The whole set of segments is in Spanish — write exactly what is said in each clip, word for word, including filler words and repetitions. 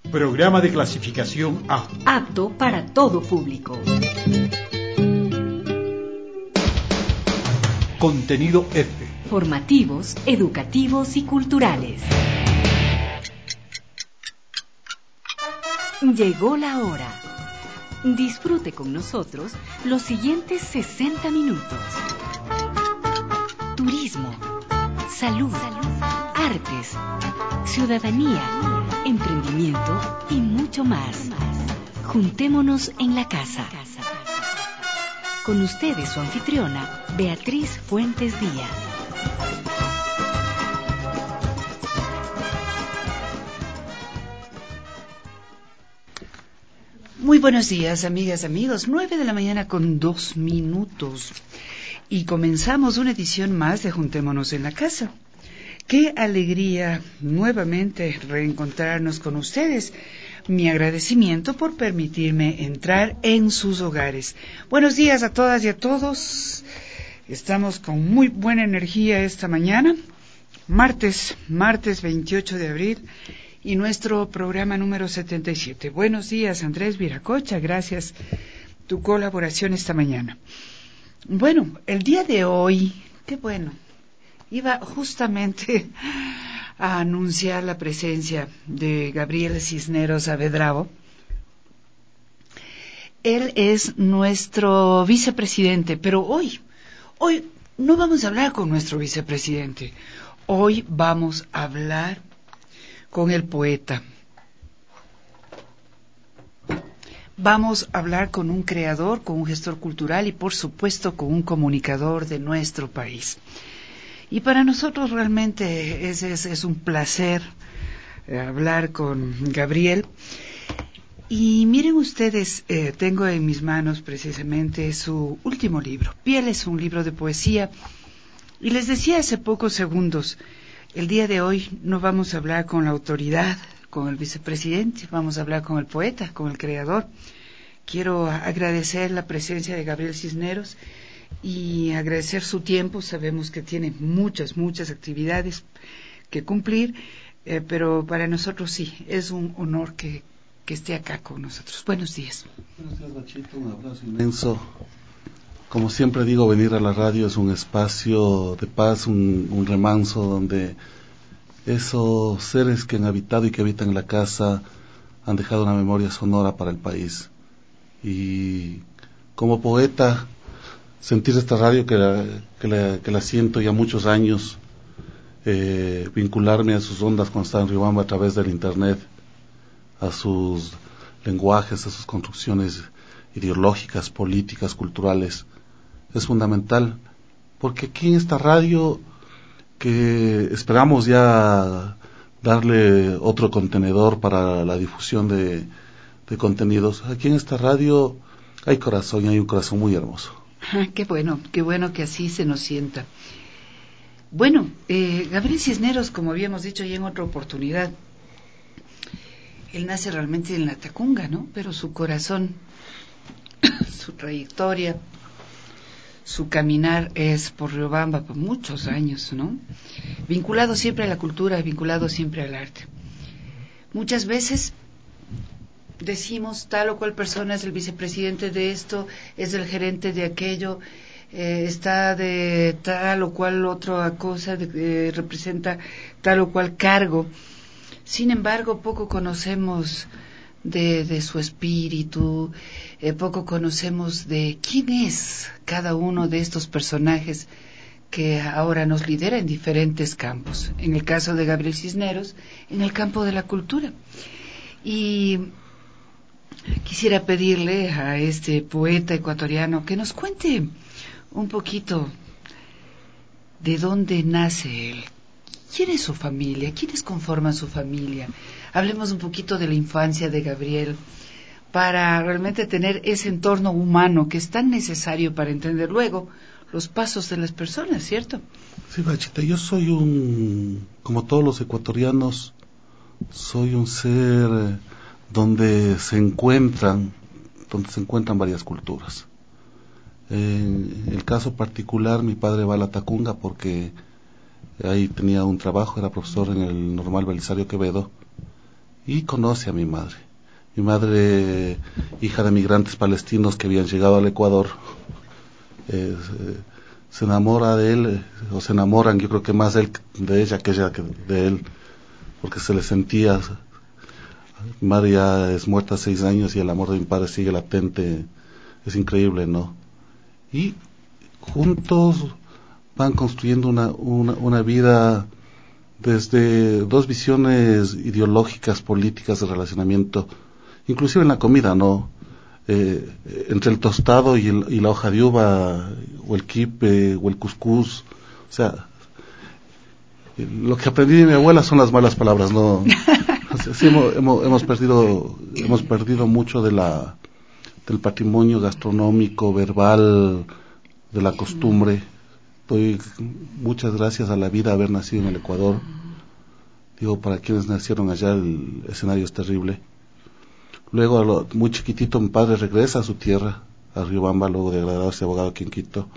Programa de clasificación A. Apto para todo público. Contenido F. Formativos, educativos y culturales. Llegó la hora. Disfrute con nosotros los siguientes sesenta minutos. Turismo, salud, artes, ciudadanía, emprendimiento y mucho más. Juntémonos en la casa. Con ustedes su anfitriona, Beatriz Fuentes Díaz. Muy buenos días, amigas, amigos. Nueve de la mañana con dos minutos. Y comenzamos una edición más de Juntémonos en la Casa. Qué alegría nuevamente reencontrarnos con ustedes. Mi agradecimiento por permitirme entrar en sus hogares. Buenos días a todas y a todos. Estamos con muy buena energía esta mañana. Martes, martes veintiocho de abril. Y nuestro programa número setenta y siete. Buenos días, Andrés Viracocha, gracias tu colaboración esta mañana. Bueno, el día de hoy, qué bueno, iba justamente a anunciar la presencia de Gabriel Cisneros Saavedra. Él es nuestro vicepresidente, pero hoy, hoy no vamos a hablar con nuestro vicepresidente, hoy vamos a hablar con el poeta. Vamos a hablar con un creador, con un gestor cultural y por supuesto con un comunicador de nuestro país. Y para nosotros realmente es, es, es un placer eh, hablar con Gabriel. Y miren ustedes, eh, tengo en mis manos precisamente su último libro. Piel es un libro de poesía. Y les decía hace pocos segundos, el día de hoy no vamos a hablar con la autoridad, con el vicepresidente, vamos a hablar con el poeta, con el creador. Quiero agradecer la presencia de Gabriel Cisneros y agradecer su tiempo. Sabemos que tiene muchas, muchas actividades que cumplir, eh, pero para nosotros sí, es un honor que, que esté acá con nosotros. Buenos días. Buenos días, Bachito, un abrazo inmenso. Como siempre digo, venir a la radio es un espacio de paz, un, un remanso donde esos seres que han habitado y que habitan en la casa han dejado una memoria sonora para el país. Y como poeta, sentir esta radio que la, que la, que la siento ya muchos años, eh, vincularme a sus ondas cuando estaba en Riobamba a través del internet, a sus lenguajes, a sus construcciones ideológicas, políticas, culturales, es fundamental, porque aquí en esta radio, que esperamos ya darle otro contenedor para la difusión de, de contenidos, aquí en esta radio hay corazón y hay un corazón muy hermoso. Ah, qué bueno, qué bueno que así se nos sienta. Bueno, eh, Gabriel Cisneros, como habíamos dicho ya en otra oportunidad, él nace realmente en la Tacunga, ¿no? Pero su corazón, su trayectoria, su caminar es por Riobamba por muchos años, ¿no? Vinculado siempre a la cultura, vinculado siempre al arte. Muchas veces decimos tal o cual persona es el vicepresidente de esto, es el gerente de aquello, eh, está de tal o cual otra cosa, de, eh, representa tal o cual cargo. Sin embargo, poco conocemos de, de su espíritu, eh, poco conocemos de quién es cada uno de estos personajes que ahora nos lidera en diferentes campos. En el caso de Gabriel Cisneros, en el campo de la cultura. Y quisiera pedirle a este poeta ecuatoriano que nos cuente un poquito de dónde nace él. ¿Quién es su familia? ¿Quiénes conforman su familia? Hablemos un poquito de la infancia de Gabriel para realmente tener ese entorno humano que es tan necesario para entender luego los pasos de las personas, ¿cierto? Sí, Bachita, yo soy un, como todos los ecuatorianos, soy un ser donde se encuentran, donde se encuentran varias culturas. En el caso particular, mi padre va a la Tacunga porque ahí tenía un trabajo, era profesor en el Normal Belisario Quevedo, y conoce a mi madre. Mi madre, hija de migrantes palestinos que habían llegado al Ecuador, eh, se enamora de él, eh, o se enamoran, yo creo que más él de ella que ella que de él, porque se le sentía. Mi madre ya es muerta hace seis años y el amor de mi padre sigue latente, es increíble, ¿no? Y juntos van construyendo una, una, una vida desde dos visiones ideológicas, políticas de relacionamiento, inclusive en la comida, ¿no? Eh, entre el tostado y, el, y la hoja de uva, o el quipe, o el cuscús, o sea, lo que aprendí de mi abuela son las malas palabras, ¿no? Sí, hemos, hemos, hemos perdido, hemos perdido mucho de la, del patrimonio gastronómico, verbal, de la costumbre. Doy muchas gracias a la vida haber nacido en el Ecuador. Digo, para quienes nacieron allá el escenario es terrible. Luego, a lo, muy chiquitito, mi padre regresa a su tierra, a Riobamba, luego de graduarse abogado aquí en Quito,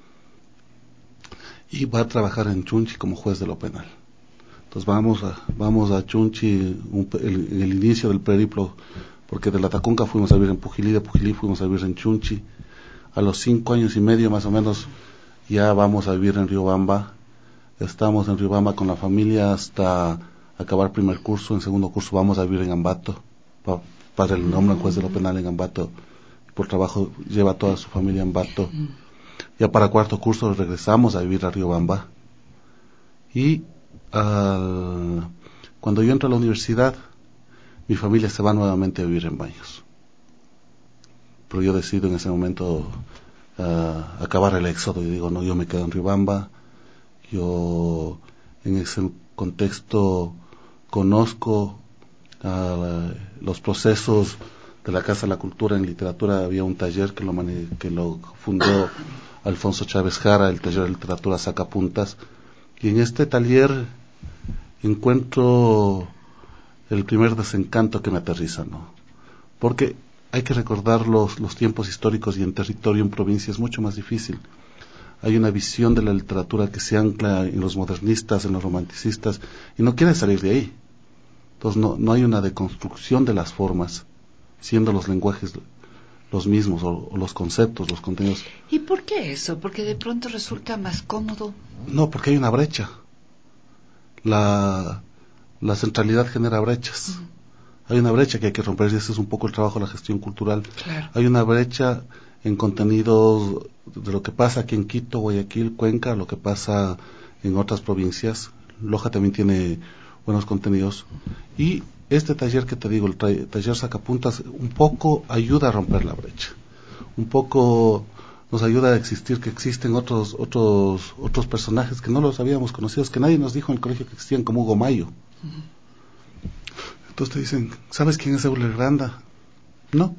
y va a trabajar en Chunchi como juez de lo penal. Entonces vamos a, vamos a Chunchi, un, el, en el inicio del periplo, porque de la Tacunga fuimos a vivir en Pujilí, de Pujilí fuimos a vivir en Chunchi. A los cinco años y medio más o menos ya vamos a vivir en Riobamba. Estamos en Riobamba con la familia hasta acabar primer curso. En segundo curso vamos a vivir en Ambato. Pa, padre le nombra juez de lo penal en Ambato. Por trabajo lleva a toda su familia a Ambato. Ya para cuarto curso regresamos a vivir a Riobamba. Y uh, cuando yo entro a la universidad, mi familia se va nuevamente a vivir en Baños. Pero yo decido en ese momento uh, acabar el éxodo y digo, no, yo me quedo en Riobamba. Yo en ese contexto conozco uh, los procesos de la Casa de la Cultura en Literatura. Había un taller que lo, mane- que lo fundó Alfonso Chávez Jara, el taller de literatura Sacapuntas, y en este taller encuentro el primer desencanto que me aterriza, ¿no? Porque hay que recordar los, los tiempos históricos, y en territorio, en provincia, es mucho más difícil. Hay una visión de la literatura que se ancla en los modernistas, en los romanticistas, y no quiere salir de ahí. Entonces no, no hay una deconstrucción de las formas, siendo los lenguajes los mismos, o, o los conceptos, los contenidos. ¿Y por qué eso? Porque de pronto resulta más cómodo. No, porque hay una brecha. La, la centralidad genera brechas. Uh-huh. Hay una brecha que hay que romper, y ese es un poco el trabajo de la gestión cultural. Claro. Hay una brecha en contenidos de lo que pasa aquí en Quito, Guayaquil, Cuenca, lo que pasa en otras provincias. Loja también tiene buenos contenidos. Y este taller que te digo, el tra- taller Sacapuntas, un poco ayuda a romper la brecha. Un poco nos ayuda a existir, que existen otros otros otros personajes que no los habíamos conocido, que nadie nos dijo en el colegio que existían, como Hugo Mayo. Uh-huh. Entonces te dicen, ¿sabes quién es Euler Granda? No.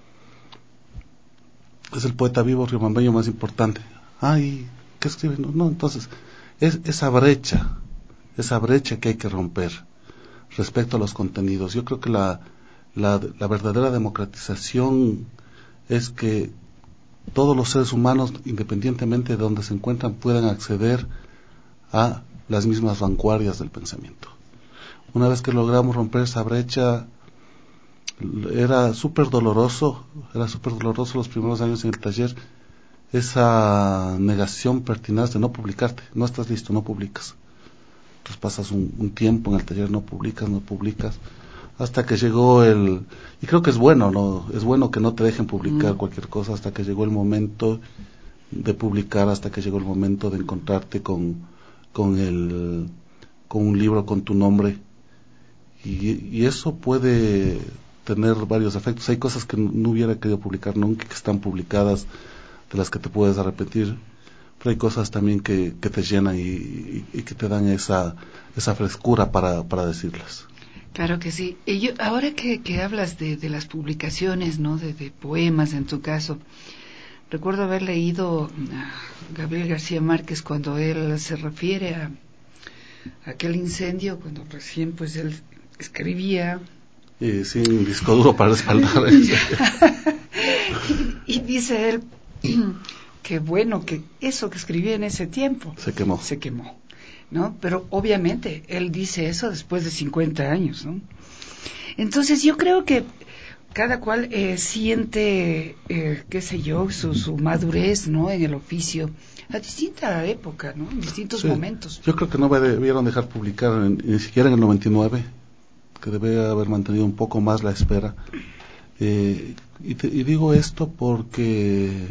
Es el poeta vivo riobambeño más importante. Ay, ¿qué escribe? No, no, entonces, es esa brecha, esa brecha que hay que romper respecto a los contenidos. Yo creo que la, la, la verdadera democratización es que todos los seres humanos, independientemente de donde se encuentran, puedan acceder a las mismas vanguardias del pensamiento. Una vez que logramos romper esa brecha, era súper doloroso, era súper doloroso los primeros años en el taller, esa negación pertinaz de no publicarte. No estás listo, no publicas. Entonces pasas un, un tiempo en el taller, no publicas, no publicas, hasta que llegó el, y creo que es bueno, ¿no? Es bueno que no te dejen publicar mm. cualquier cosa, hasta que llegó el momento de publicar, hasta que llegó el momento de encontrarte con, con el, con un libro con tu nombre, y, y eso puede tener varios efectos. Hay cosas que no hubiera querido publicar nunca, que están publicadas, de las que te puedes arrepentir, pero hay cosas también que, que te llenan y, y, y que te dan esa, esa frescura para, para decirlas. Claro que sí. Y yo, ahora que, que hablas de, de las publicaciones, ¿no? De, de poemas, en tu caso, recuerdo haber leído a Gabriel García Márquez cuando él se refiere a, a aquel incendio, cuando recién pues él escribía. Y sí, un disco duro para respaldar. y, y dice él que bueno, que eso que escribía en ese tiempo se quemó. Se quemó. ¿No? Pero obviamente él dice eso después de cincuenta años, ¿no? Entonces yo creo que cada cual eh, siente, eh, qué sé yo, su, su madurez, ¿no?, en el oficio, a distinta época, ¿no?, en distintos sí, momentos. Yo creo que no debieron dejar publicar en, ni siquiera en el noventa y nueve, que debe haber mantenido un poco más la espera. Eh, y, te, y digo esto porque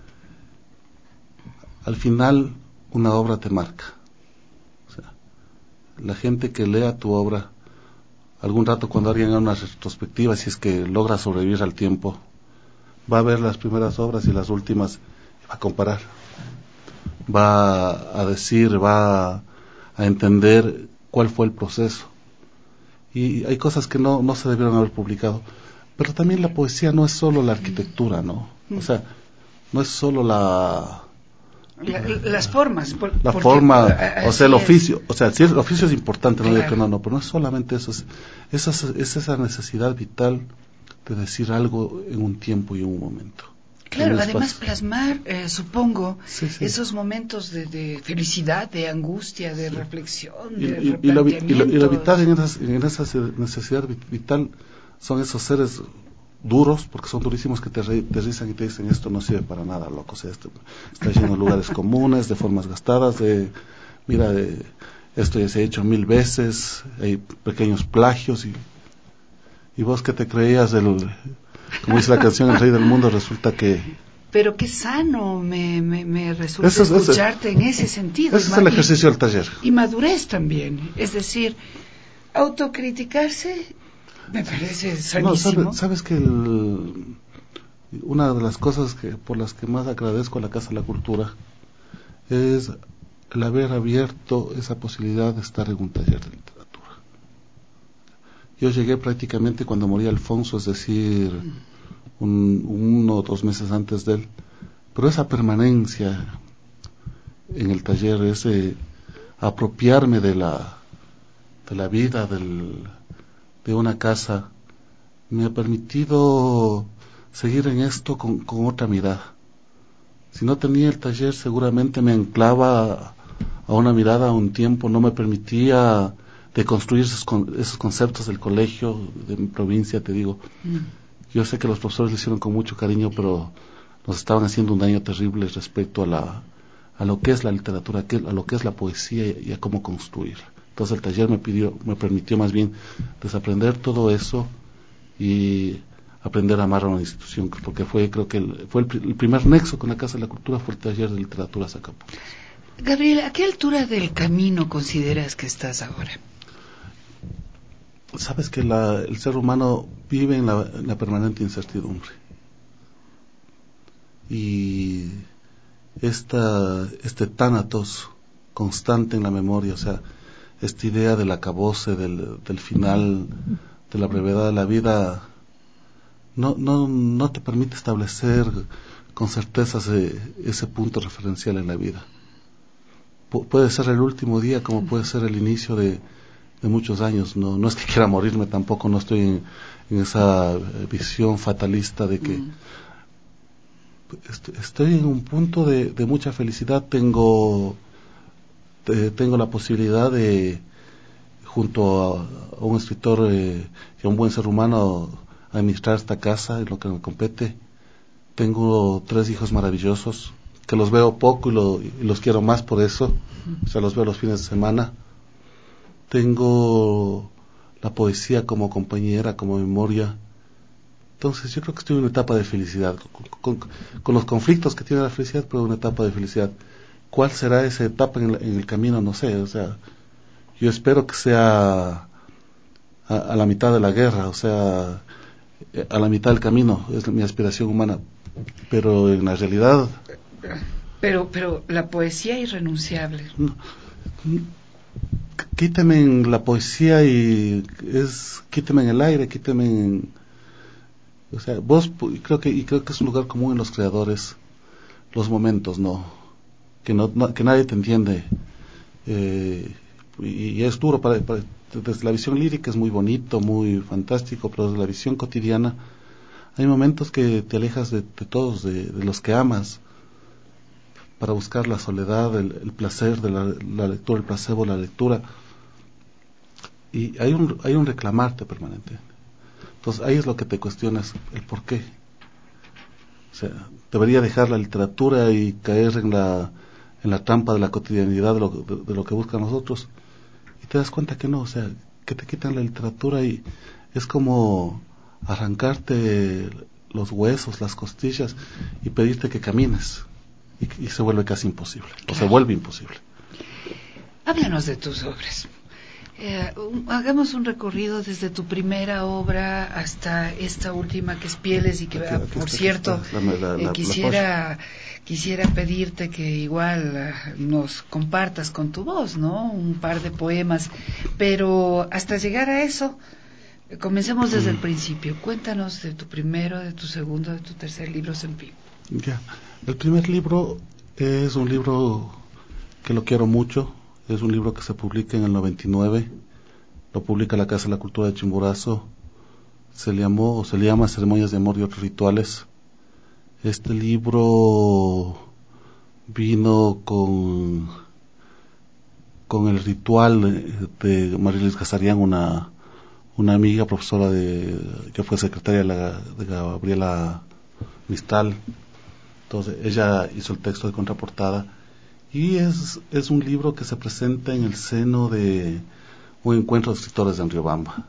al final una obra te marca. O sea, la gente que lea tu obra, algún rato cuando alguien haga una retrospectiva, si es que logra sobrevivir al tiempo, va a ver las primeras obras y las últimas, va a comparar, va a decir, va a entender cuál fue el proceso. Y hay cosas que no, no se debieron haber publicado. Pero también la poesía no es solo la arquitectura, ¿no? O sea, no es solo la... La, las formas. Por, la porque, forma, uh, o sea, el es. oficio. O sea, sí, el oficio es importante, no claro. digo que no, no, pero no es solamente eso. Es, es, es esa necesidad vital de decir algo en un tiempo y en un momento. Claro, además plasmar, eh, supongo, sí, sí. esos momentos de, de felicidad, de angustia, de sí. reflexión, y, de y, replanteamientos. Y lo, y, lo, y lo vital en, esas, en esa necesidad vital son esos seres duros, porque son durísimos, que te, re, te rizan y te dicen: esto no sirve para nada, loco. O sea, esto está lleno de lugares comunes, de formas gastadas, de, mira, de, esto ya se ha hecho mil veces, hay pequeños plagios, y, y vos que te creías el... Como dice la canción El Rey del Mundo, resulta que... Pero qué sano me, me, me resulta eso es, escucharte ese, en ese sentido. Ese es el ejercicio del taller. Y madurez también. Es decir, autocriticarse me parece sanísimo. No, sabes, sabes que el, una de las cosas que por las que más agradezco a la Casa de la Cultura es el haber abierto esa posibilidad de estar en un taller de literatura. Yo llegué prácticamente cuando moría Alfonso, es decir, un, uno o dos meses antes de él, pero esa permanencia en el taller, ese apropiarme de la de la vida del, de una casa, me ha permitido seguir en esto con, con otra mirada. Si no tenía el taller, seguramente me anclaba a una mirada, a un tiempo, no me permitía de construir esos, esos conceptos del colegio, de mi provincia, te digo. Mm. Yo sé que los profesores lo hicieron con mucho cariño, pero nos estaban haciendo un daño terrible respecto a la a lo que es la literatura, a lo que es la poesía y a cómo construir. Entonces el taller me pidió, me permitió más bien desaprender todo eso y aprender a amar a una institución, porque fue, creo que el, fue el, el primer nexo con la Casa de la Cultura, fue el taller de literatura Zacapu. Gabriel, ¿a qué altura del camino consideras que estás ahora? Sabes que la, el ser humano vive en la, en la permanente incertidumbre. Y esta, este tánatos constante en la memoria, o sea, esta idea del acabose, del, del final, de la brevedad de la vida, no, no, no te permite establecer con certeza ese, ese punto referencial en la vida. Pu- puede ser el último día como puede ser el inicio de de muchos años. No, no es que quiera morirme tampoco, no estoy en, en esa visión fatalista de que mm. est- estoy en un punto de, de mucha felicidad. Tengo de, tengo la posibilidad de, junto a, a un escritor eh, y a un buen ser humano, administrar esta casa en lo que me compete. Tengo tres hijos maravillosos que los veo poco y, lo, y los quiero más por eso. Mm. O sea, los veo los fines de semana. Tengo la poesía como compañera, como memoria. Entonces yo creo que estoy en una etapa de felicidad, con, con, con los conflictos que tiene la felicidad, pero una etapa de felicidad. ¿Cuál será esa etapa en, la, en el camino? No sé. O sea, yo espero que sea a, a la mitad de la guerra, o sea, a la mitad del camino, es mi aspiración humana. Pero en la realidad... Pero, pero la poesía es irrenunciable. No, quíteme en la poesía y es quíteme en el aire, quíteme en, o sea, vos, creo que y creo que es un lugar común en los creadores, los momentos, no, que no, no que nadie te entiende, eh, y, y es duro para, para desde la visión lírica es muy bonito, muy fantástico, pero desde la visión cotidiana hay momentos que te alejas de, de todos, de, de los que amas, para buscar la soledad, el, el placer de la, la lectura, el placebo de la lectura. y hay un, hay un reclamarte permanente. Entonces ahí es lo que te cuestionas, el por qué. O sea, debería dejar la literatura y caer en la, en la trampa de la cotidianidad de lo, de, de lo que buscan nosotros, y te das cuenta que no, o sea, que te quitan la literatura y es como arrancarte los huesos, las costillas y pedirte que camines, y, y se vuelve casi imposible, o se vuelve imposible. Háblanos de tus obras. Eh, un, hagamos un recorrido desde tu primera obra hasta esta última que es Pieles, y que, Aquí, ah, aquí por está, cierto, la, la, eh, la, quisiera quisiera pedirte que igual uh, nos compartas con tu voz, ¿no? Un par de poemas, pero hasta llegar a eso, eh, comencemos desde mm. el principio. Cuéntanos de tu primero, de tu segundo, de tu tercer libro, en fin. Ya, el primer libro es un libro que lo quiero mucho. Es un libro que se publica en el noventa y nueve, lo publica la Casa de la Cultura de Chimborazo, se le llamó, o se le llama Ceremonias de Amor y otros rituales. Este libro vino con, con el ritual de, de Marilis Gazarian, una, una amiga, profesora de, que fue secretaria de, la, de Gabriela Mistral. Entonces ella hizo el texto de contraportada. Y es, es un libro que se presenta en el seno de un encuentro de escritores de Riobamba.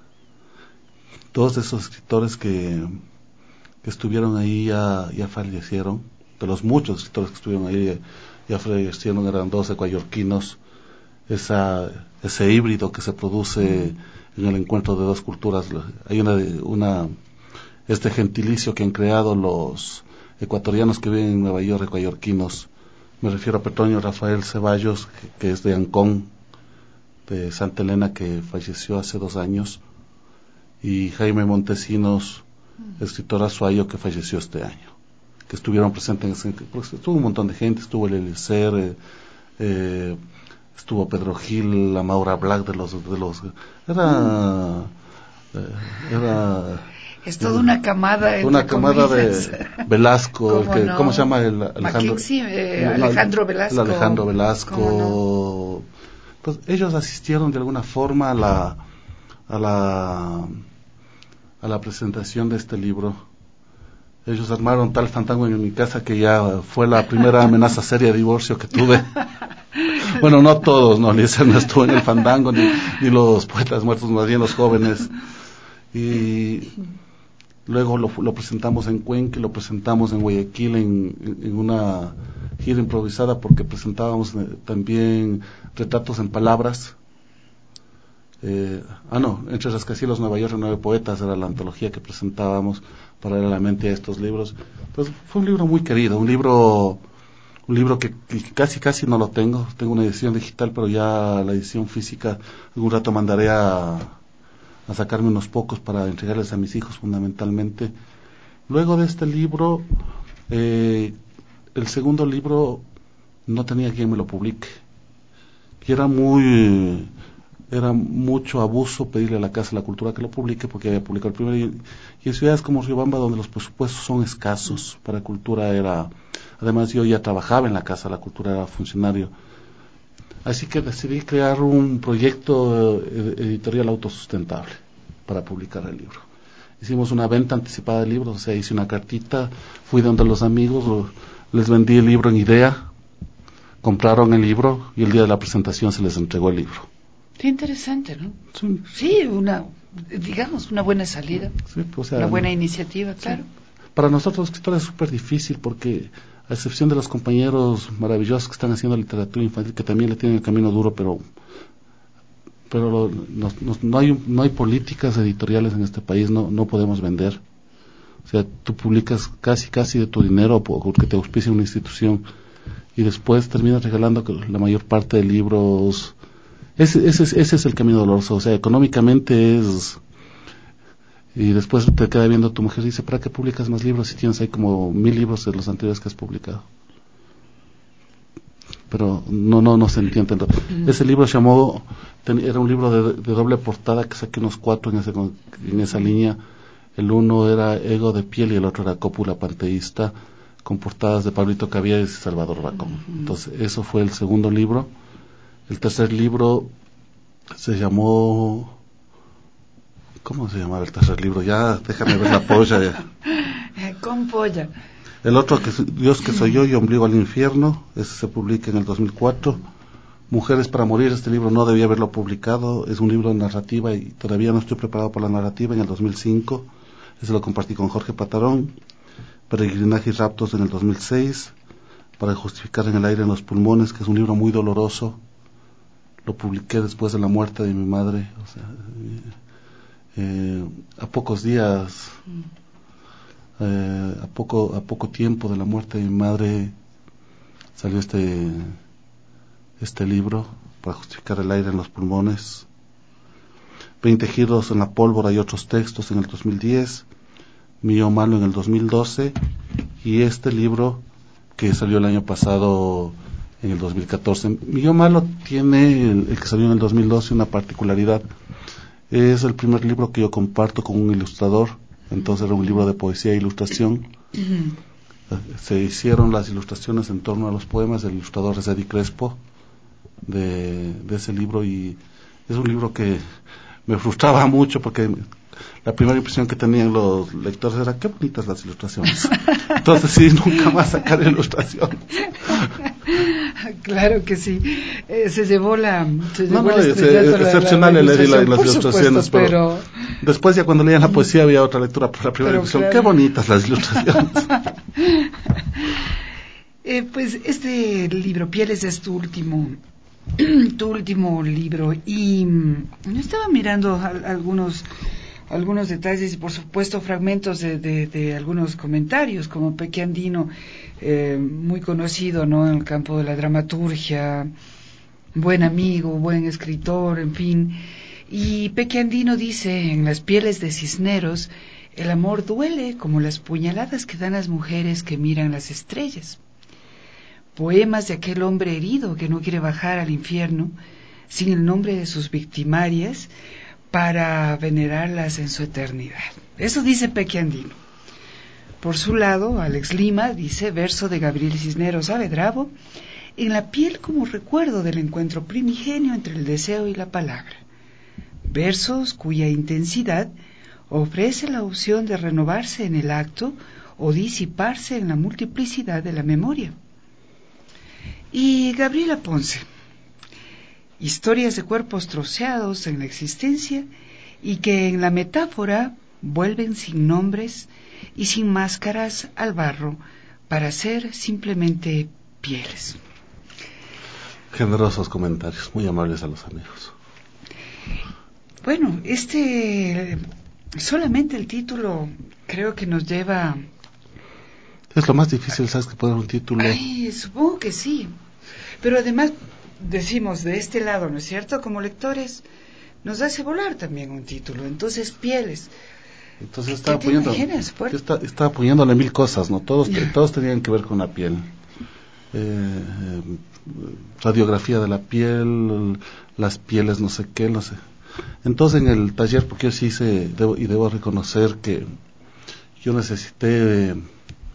Dos de esos escritores que, que estuvieron ahí ya, ya fallecieron. De los muchos escritores que estuvieron ahí ya fallecieron, eran dos ecuayorquinos. Esa, ese híbrido que se produce en el encuentro de dos culturas. Hay una, una este gentilicio que han creado los ecuatorianos que viven en Nueva York, ecuayorquinos. Me refiero a Petronio Rafael Ceballos, que, que es de Ancón, de Santa Elena, que falleció hace dos años, y Jaime Montesinos, escritor azuayo, que falleció este año, que estuvieron presentes en ese, pues, estuvo un montón de gente, estuvo el Eliezer, eh, eh, estuvo Pedro Gil, la Maura Black, de los, de los, era, eh, era, es toda una camada, una camada comillas. de Velasco, el que, no? ¿cómo se llama? El Alejandro, Mackenzie, eh, Alejandro Velasco. El Alejandro Velasco. No? Pues ellos asistieron de alguna forma a la, a la, a la presentación de este libro. Ellos armaron tal fandango en mi casa que ya fue la primera amenaza seria de divorcio que tuve. Bueno, no todos, no, Eliezer no estuvo en el fandango, ni, ni los poetas muertos, más bien los jóvenes. Y luego lo, lo presentamos en Cuenca, lo presentamos en Guayaquil en, en, en una gira improvisada, porque presentábamos eh, también retratos en palabras. Eh, ah, no, Entre Rascacielos, Nueva York, Nueve Poetas era la antología que presentábamos paralelamente a estos libros. Entonces fue un libro muy querido, un libro un libro que, que casi casi no lo tengo. Tengo una edición digital, pero ya la edición física algún rato mandaré a a sacarme unos pocos para entregarles a mis hijos, fundamentalmente. Luego de este libro, eh, el segundo libro no tenía quien me lo publique, y era muy era mucho abuso pedirle a la Casa de la Cultura que lo publique, porque había publicado el primero, y, y en ciudades como Riobamba, donde los presupuestos son escasos para cultura, era, además yo ya trabajaba en la Casa de la Cultura, era funcionario. Así que decidí crear un proyecto editorial autosustentable para publicar el libro. Hicimos una venta anticipada de libros, o sea, hice una cartita, fui donde los amigos, lo, les vendí el libro en idea, compraron el libro y el día de la presentación se les entregó el libro. Qué interesante, ¿no? Sí, sí una, digamos, una buena salida, sí, pues, o sea, una buena iniciativa, claro. Sí. Para nosotros los escritores es súper difícil, porque a excepción de los compañeros maravillosos que están haciendo literatura infantil, que también le tienen el camino duro, pero pero lo, no, no, no hay no hay políticas editoriales en este país, no no podemos vender. O sea, tú publicas casi casi de tu dinero porque te auspicia una institución, y después terminas regalando la mayor parte de libros. Ese, ese, ese es el camino doloroso, o sea, económicamente es... Y después te queda viendo tu mujer y dice, ¿para qué publicas más libros si tienes ahí como mil libros de los anteriores que has publicado? Pero no no no se entiende. Mm. Ese libro se llamó, ten, era un libro de, de doble portada, que saqué unos cuatro en, ese, en esa línea. El uno era Ego de Piel y el otro era Cópula Panteísta, con portadas de Pablito Caviedes y Salvador Bacón. Mm. Entonces, eso fue el segundo libro. El tercer libro se llamó ¿cómo se llama el tercer libro? Ya, déjame ver la polla. Ya. Con polla. El otro, que es Dios que soy yo y Ombligo al infierno, ese se publica en el dos mil cuatro. Mujeres para morir, este libro no debía haberlo publicado, es un libro de narrativa y todavía no estoy preparado para la narrativa, en el dos mil cinco. Ese lo compartí con Jorge Patarón. Peregrinaje y raptos en el dos mil seis. Para justificar en el aire en los pulmones, que es un libro muy doloroso. Lo publiqué después de la muerte de mi madre, o sea, eh, a pocos días, eh, a poco a poco tiempo de la muerte de mi madre salió este este libro para justificar el aire en los pulmones. Veinte giros en la pólvora y otros textos en el dos mil diez, Mío Malo en el dos mil doce, y este libro que salió el año pasado en el dos mil catorce. Mío Malo tiene, el, el que salió en el dos mil doce, una particularidad. Es el primer libro que yo comparto con un ilustrador, entonces era un libro de poesía e ilustración. Se hicieron las ilustraciones en torno a los poemas del ilustrador es Eddie Crespo de, de ese libro, y es un libro que me frustraba mucho porque la primera impresión que tenían los lectores era qué bonitas las ilustraciones. Entonces sí, nunca más sacar ilustraciones. Claro que sí. Eh, se llevó la se llevó no, no, el es, es excepcional el Eddie las por ilustraciones, supuesto, pero, pero después ya cuando leían la poesía había otra lectura por la primera impresión. Claro. Qué bonitas las ilustraciones. eh, pues este libro, Pieles, es tu último tu último libro, y yo estaba mirando a, a algunos algunos detalles y por supuesto fragmentos de, de, de algunos comentarios, como Peque Andino, eh, muy conocido, ¿no?, en el campo de la dramaturgia, buen amigo, buen escritor, en fin. Y Peque Andino dice en Las pieles de Cisneros: el amor duele como las puñaladas que dan las mujeres que miran las estrellas. Poemas de aquel hombre herido que no quiere bajar al infierno sin el nombre de sus victimarias para venerarlas en su eternidad. Eso dice Peque Andino. Por su lado, Alex Lima dice: verso de Gabriel Cisneros Saavedra, en la piel como recuerdo del encuentro primigenio entre el deseo y la palabra. Versos cuya intensidad ofrece la opción de renovarse en el acto o disiparse en la multiplicidad de la memoria. Y Gabriela Ponce: historias de cuerpos troceados en la existencia y que en la metáfora vuelven sin nombres y sin máscaras al barro para ser simplemente pieles. Generosos comentarios, muy amables a los amigos. Bueno, este solamente el título creo que nos lleva... Es lo más difícil, ¿sabes? Que poner un título. Ay, supongo que sí. Pero además decimos de este lado, ¿no es cierto? Como lectores nos hace volar también un título. Entonces, pieles. Entonces estaba apoyando, está, estaba apoyándole mil cosas, ¿no? Todos, todos tenían que ver con la piel. Eh, eh, radiografía de la piel, las pieles, no sé qué, no sé. Entonces en el taller, porque yo sí hice, debo, y debo reconocer que yo necesité eh,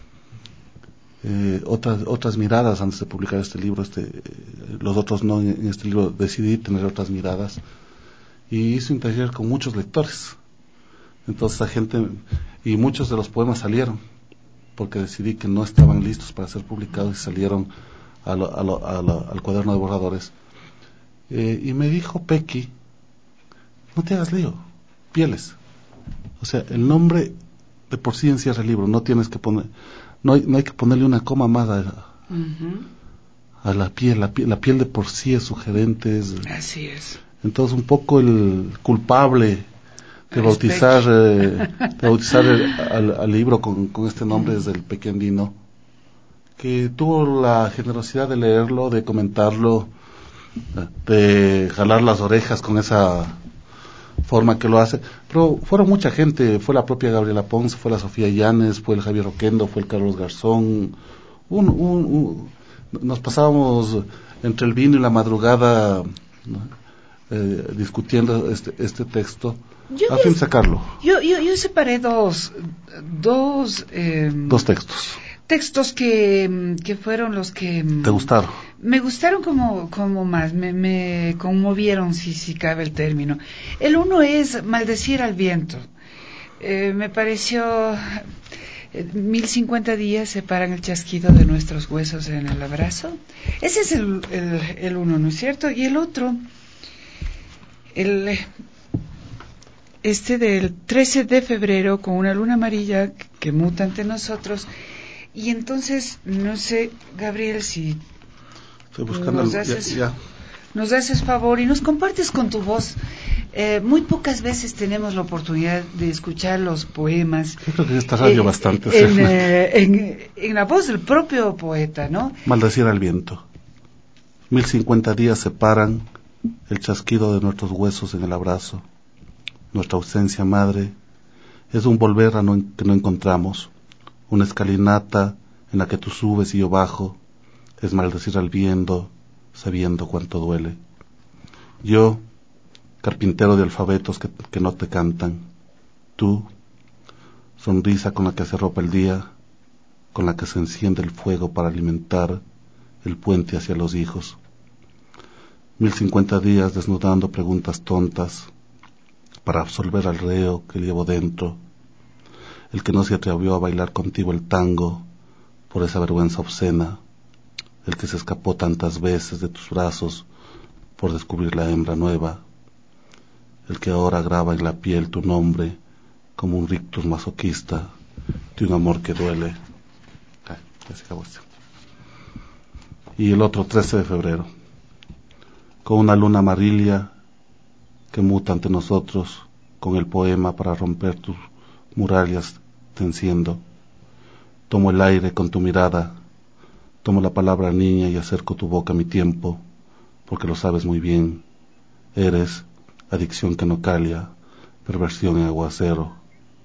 eh, otras otras miradas antes de publicar este libro. Este, eh, los otros no, en, en este libro decidí tener otras miradas y hice un taller con muchos lectores. Entonces la gente, y muchos de los poemas salieron porque decidí que no estaban listos para ser publicados y salieron a lo, a lo, a lo, al cuaderno de borradores. Eh, y me dijo Pequi: no te hagas lío, pieles. O sea, el nombre de por sí encierra el libro, no tienes que poner, no hay, no hay que ponerle una coma más a, uh-huh. a la piel, la piel, la piel de por sí es sugerente. Es, así es. Entonces un poco el culpable de bautizar, eh, de bautizar el, al, al libro con, con este nombre desde el Peque Andino, que tuvo la generosidad de leerlo, de comentarlo, de jalar las orejas con esa forma que lo hace. Pero fueron mucha gente, fue la propia Gabriela Ponce, fue la Sofía Llanes, fue el Javier Oquendo, fue el Carlos Garzón. Un, un, un, nos pasábamos entre el vino y la madrugada, ¿no? eh, discutiendo este, este texto. Yo a fin de sacarlo. Yo, yo, yo separé dos, dos, eh, dos textos. textos que, que fueron los que... ¿Te gustaron? Me gustaron como, como más, me, me conmovieron, si, si cabe el término. El uno es Maldecir al viento. Eh, me pareció... Eh, mil cincuenta días separan el chasquido de nuestros huesos en el abrazo. Ese es el, el, el uno, ¿no es cierto? Y el otro, el... este del trece de febrero, con una luna amarilla que, que muta ante nosotros. Y entonces, no sé, Gabriel, si Estoy buscando nos, el, haces, ya, ya. nos haces favor y nos compartes con tu voz. Eh, muy pocas veces tenemos la oportunidad de escuchar los poemas. Yo creo que en esta radio eh, bastante. En, Sí. eh, en, en la voz del propio poeta, ¿no? Maldecir al viento. Mil cincuenta días separan el chasquido de nuestros huesos en el abrazo. Nuestra ausencia, madre, es un volver a no, que no encontramos, una escalinata en la que tú subes y yo bajo, es maldecir al viento, sabiendo cuánto duele. Yo, carpintero de alfabetos que, que no te cantan, tú, sonrisa con la que se ropa el día, con la que se enciende el fuego para alimentar el puente hacia los hijos. Mil cincuenta días desnudando preguntas tontas, para absolver al reo que llevo dentro, el que no se atrevió a bailar contigo el tango por esa vergüenza obscena, el que se escapó tantas veces de tus brazos por descubrir la hembra nueva, el que ahora graba en la piel tu nombre como un rictus masoquista de un amor que duele. Ah, ya se acabó esto. Y el otro trece de febrero, con una luna amarilla que muta ante nosotros, con el poema para romper tus murallas te enciendo. Tomo el aire con tu mirada, tomo la palabra niña y acerco tu boca a mi tiempo, porque lo sabes muy bien. Eres adicción que no calia, perversión en aguacero.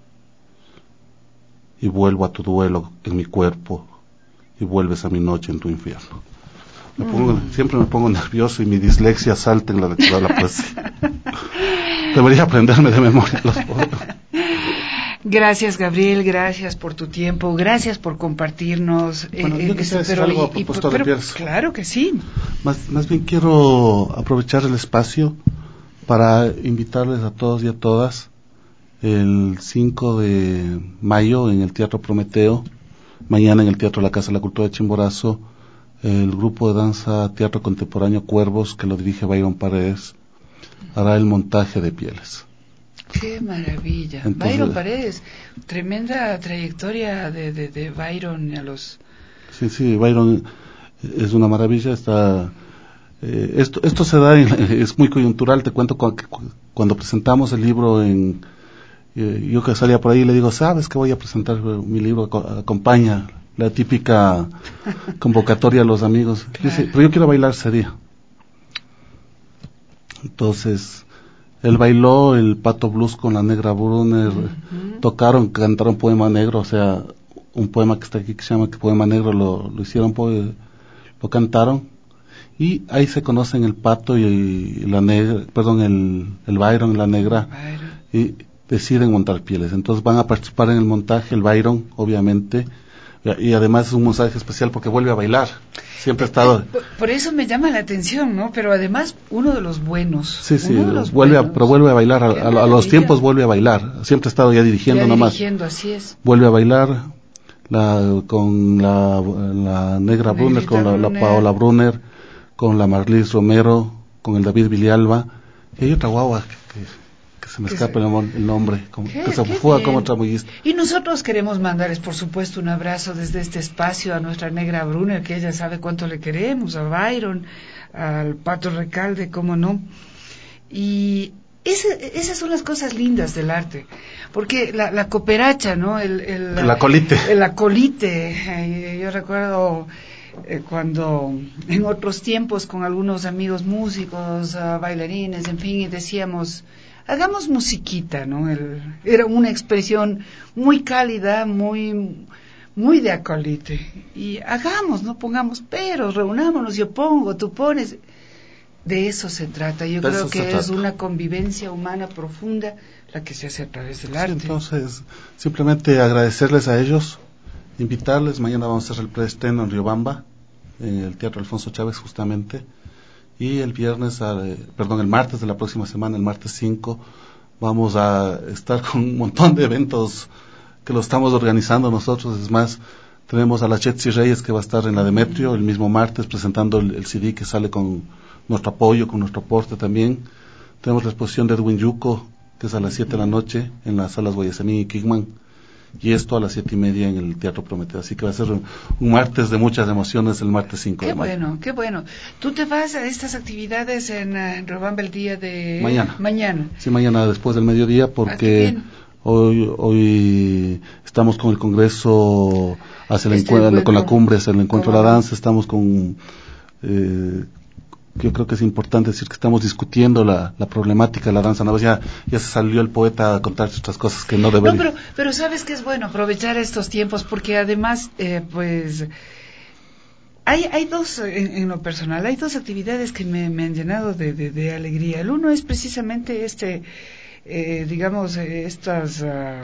Y vuelvo a tu duelo en mi cuerpo, y vuelves a mi noche en tu infierno. Me pongo, mm. Siempre me pongo nervioso y mi dislexia salta en la lectura de la poesía. Debería aprenderme de memoria los poemas. Gracias, Gabriel, gracias por tu tiempo, gracias por compartirnos. Bueno, eh, yo quisiera decir algo a propósito de Pierce. Claro que sí. Más, más bien quiero aprovechar el espacio para invitarles a todos y a todas el cinco de mayo en el Teatro Prometeo, mañana en el Teatro La Casa de la Cultura de Chimborazo, el grupo de danza Teatro Contemporáneo Cuervos, que lo dirige Byron Paredes, hará el montaje de Pieles. ¡Qué maravilla! Entonces, Byron Paredes, tremenda trayectoria de, de, de Byron a los... Sí, sí, Byron es una maravilla. Está, eh, esto, esto se da, en, es muy coyuntural. Te cuento cu cuando presentamos el libro en... Eh, yo que salía por ahí le digo, ¿sabes que voy a presentar mi libro? Acompaña la típica convocatoria a los amigos. Claro. Dice, pero yo quiero bailar ese día. Entonces, él bailó el Pato Blues con la Negra Brunner, uh-huh. tocaron, cantaron Poema Negro, o sea, un poema que está aquí que se llama Poema Negro, lo, lo hicieron, pues, lo cantaron, y ahí se conocen el Pato y, y la Negra, perdón, el, el Byron y la Negra, Byron. Y deciden montar Pieles. Entonces van a participar en el montaje, el Byron, obviamente, y además es un montaje especial porque vuelve a bailar. Siempre ha estado. Por, por eso me llama la atención, ¿no? Pero además uno de los buenos. Sí, sí. Los vuelve buenos. A, pero vuelve a bailar. A, a, a los tiempos vuelve a bailar. Siempre ha estado ya dirigiendo ya nomás. Dirigiendo, así es. Vuelve a bailar la, con la, la Negra Brunner, con la, la Paola Brunner, con la Marlis Romero, con el David Villalba. Y hay otra guagua que, que se me escapa el, el nombre, como, que se fue como tramullista. Y nosotros queremos mandarles, por supuesto, un abrazo desde este espacio a nuestra Negra Brunner, que ella sabe cuánto le queremos, a Byron, al Pato Recalde, cómo no. Y ese, esas son las cosas lindas del arte, porque la, la cooperacha, ¿no? El, el, el acolite. El acolite. Yo recuerdo eh, cuando en otros tiempos con algunos amigos músicos, uh, bailarines, en fin, y decíamos... hagamos musiquita, ¿no? El, era una expresión muy cálida, muy muy de acolite. Y hagamos, no pongamos peros, reunámonos, yo pongo, tú pones. De eso se trata. Yo de creo que es trata. Una convivencia humana profunda la que se hace a través del arte. Sí, entonces, simplemente agradecerles a ellos invitarles, mañana vamos a hacer el preestreno en Riobamba, en el Teatro Alfonso Chávez justamente, y el viernes, eh, perdón, el martes de la próxima semana, el martes cinco, vamos a estar con un montón de eventos que lo estamos organizando nosotros. Es más, tenemos a la Chetsi Reyes, que va a estar en la Demetrio el mismo martes presentando el, el C D que sale con nuestro apoyo, con nuestro aporte también. Tenemos la exposición de Edwin Yuko, que es a las siete de la noche en las salas Guayasamín y Kigman, y esto a las siete y media en el Teatro Prometeo. Así que va a ser un, un martes de muchas emociones, el martes cinco qué de mayo. Qué bueno, qué bueno. ¿Tú te vas a estas actividades en, en Riobamba el día de mañana? Mañana. Sí, mañana después del mediodía, porque ah, hoy hoy estamos con el Congreso hacia el este encuentro, encuentro, con la cumbre hacia el encuentro de la danza. Estamos con eh, yo creo que es importante decir que estamos discutiendo la, la problemática de la danza. ¿No? Ya, ya se salió el poeta a contar otras cosas que no debería. No, pero, pero sabes que es bueno aprovechar estos tiempos, porque además, eh, pues, hay, hay dos, en, en lo personal, hay dos actividades que me, me han llenado de, de, de alegría. El uno es precisamente este, eh, digamos, estas... Uh,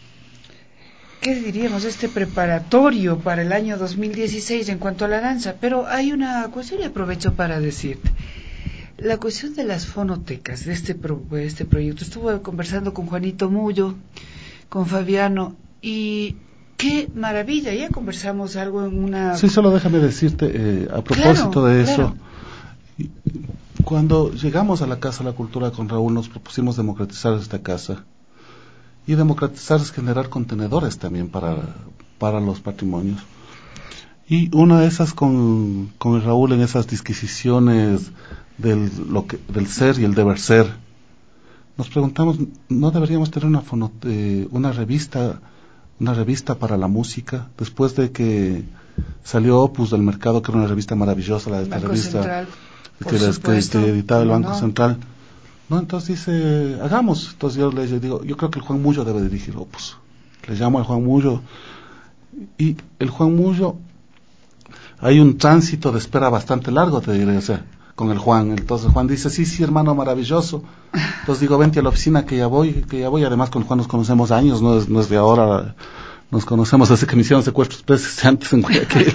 ¿qué diríamos? Este preparatorio para el año dos mil dieciséis en cuanto a la danza. Pero hay una cuestión y aprovecho para decirte. La cuestión de las fonotecas, de este, pro, este proyecto. Estuve conversando con Juanito Mullo, con Fabiano, y qué maravilla. Ya conversamos algo en una... Sí, solo déjame decirte, eh, a propósito claro, de eso, claro. Cuando llegamos a la Casa de la Cultura con Raúl, nos propusimos democratizar esta casa. Y democratizar es generar contenedores también para, para los patrimonios. Y una de esas con, con el Raúl en esas disquisiciones del, lo que, del ser y el deber ser, nos preguntamos, ¿no deberíamos tener una, fono, eh, una revista una revista para la música? Después de que salió Opus del mercado, que era una revista maravillosa, la de esta revista Central, que, la, que, que editaba el Banco no. Central. No, entonces dice, hagamos. Entonces yo le digo, yo creo que el Juan Mullo debe dirigir Opus. Le llamo al Juan Mullo. Y el Juan Mullo, hay un tránsito de espera bastante largo, te diré, o sea, con el Juan. Entonces Juan dice, sí, sí, hermano, maravilloso. Entonces digo, vente a la oficina que ya voy, que ya voy. Además con Juan nos conocemos años, no es, no es de ahora. Nos conocemos desde que me hicieron secuestros presos antes en Guayaquil.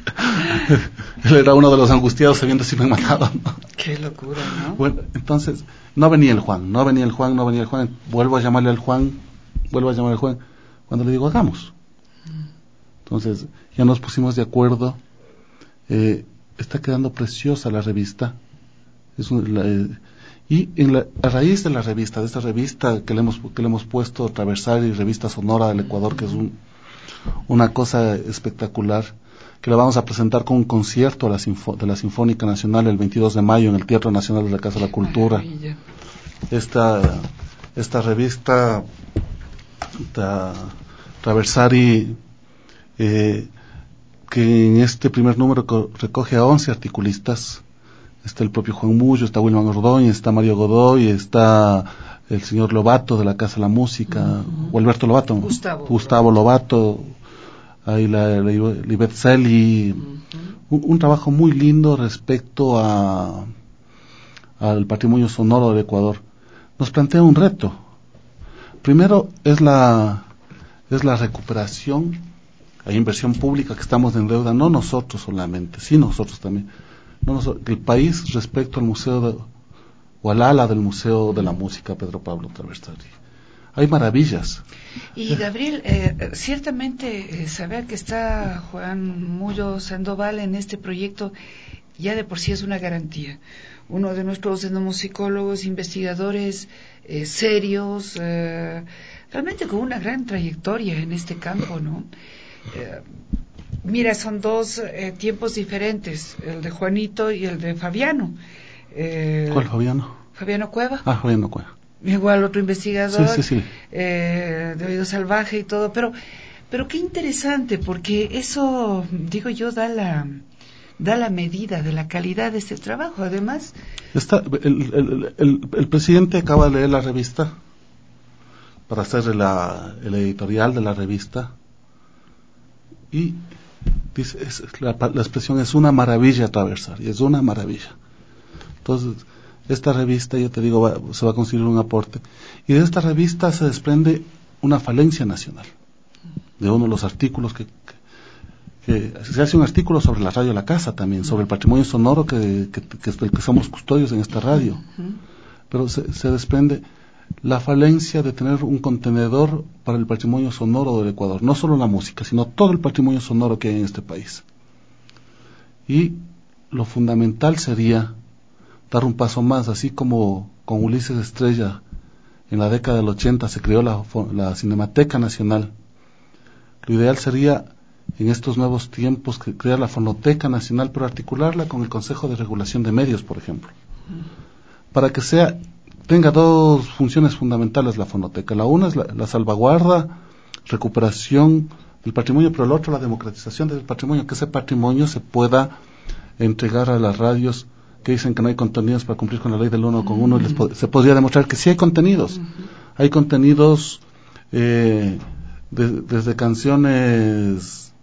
Él era uno de los angustiados sabiendo si me mataban, ¿no? Qué locura, ¿no? Bueno, entonces, no venía el Juan, no venía el Juan, no venía el Juan. Vuelvo a llamarle al Juan, vuelvo a llamarle al Juan. Cuando le digo, hagamos. Entonces, ya nos pusimos de acuerdo. Eh, está quedando preciosa la revista. Es un, la, eh, y en la, a raíz de la revista, de esta revista que le hemos, que le hemos puesto Traversar y Revista Sonora del Ecuador, que es un, una cosa espectacular, que la vamos a presentar con un concierto de la, Sinfo, de la Sinfónica Nacional el veintidós de mayo en el Teatro Nacional de la Casa de la Cultura. Esta, esta revista ta, Traversari, eh, que en este primer número co- recoge a once articulistas. Está el propio Juan Mullo, está Wilman Ordóñez, está Mario Godoy, está el señor Lobato de la Casa de la Música, uh-huh. o Alberto Lobato, Gustavo, Gustavo Lobato, ahí la, la, la Libet Celi, uh-huh. un, un trabajo muy lindo respecto a al patrimonio sonoro del Ecuador. Nos plantea un reto. Primero es la es la recuperación, hay inversión pública que estamos en deuda, no nosotros solamente, sí nosotros también. No, no, el país respecto al museo de, o al ala del Museo de la Música Pedro Pablo Traversari. Hay maravillas. Y Gabriel, eh, ciertamente eh, saber que está Juan Mullo Sandoval en este proyecto ya de por sí es una garantía. Uno de nuestros etnomusicólogos, investigadores eh, serios, eh, realmente con una gran trayectoria en este campo, ¿no? Eh, Mira, son dos eh, tiempos diferentes, el de Juanito y el de Fabiano. Eh, ¿Cuál Fabiano? Fabiano Cueva. Ah, Fabiano Cueva. Igual otro investigador, sí, sí, sí. Eh, de Oído Salvaje y todo, pero, pero qué interesante, porque eso, digo yo, da la, da la medida de la calidad de este trabajo. Además, Está, el, el, el, el presidente acaba de leer la revista para hacer la, el editorial de la revista y dice, es, la, la expresión es una maravilla atravesar, y es una maravilla. Entonces, esta revista, yo te digo, va, se va a conseguir un aporte, y de esta revista se desprende una falencia nacional, de uno de los artículos que, que que se hace un artículo sobre la radio La Casa también, sobre el patrimonio sonoro que, que, que, del que somos custodios en esta radio. Uh-huh. Pero se, se desprende la falencia de tener un contenedor para el patrimonio sonoro del Ecuador, no solo la música, sino todo el patrimonio sonoro que hay en este país. Y lo fundamental sería dar un paso más, así como con Ulises Estrella en la década del ochenta se creó la, la Cinemateca Nacional. Lo ideal sería en estos nuevos tiempos crear la Fonoteca Nacional, pero articularla con el Consejo de Regulación de Medios, por ejemplo, para que sea tenga dos funciones fundamentales la fonoteca. La una es la, la salvaguarda, recuperación del patrimonio, pero la otra la democratización del patrimonio, que ese patrimonio se pueda entregar a las radios que dicen que no hay contenidos para cumplir con la ley del uno con uno, uh-huh. y les po- se podría demostrar que sí hay contenidos. Uh-huh. Hay contenidos eh, de, desde canciones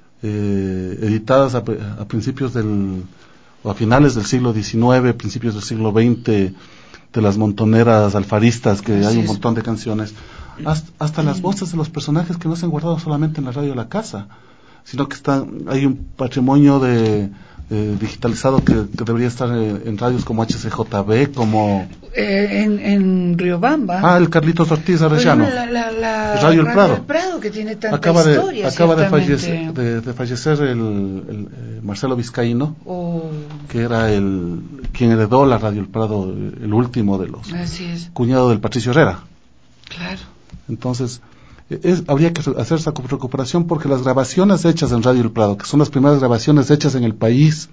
eh, editadas a, a principios del, o a finales del siglo diecinueve, principios del siglo veinte, de las montoneras alfaristas, que Así hay un es. montón de canciones, hasta, hasta las voces de los personajes que no se han guardado solamente en la radio La Casa, sino que están, hay un patrimonio de eh, digitalizado que, que debería estar eh, en radios como H C J B, como eh, en, en Riobamba. Ah, el Carlitos Ortiz Arellano. La, la, la, Radio El Prado. El Prado, que tiene tanta acaba de, historia. Acaba de fallecer, de, de fallecer el, el eh, Marcelo Vizcaíno, oh. que era el quien heredó la Radio El Prado, el último de los Así es. cuñado del Patricio Herrera. Claro. Entonces, es, habría que hacer esa recuperación, porque las grabaciones hechas en Radio El Prado, que son las primeras grabaciones hechas en el país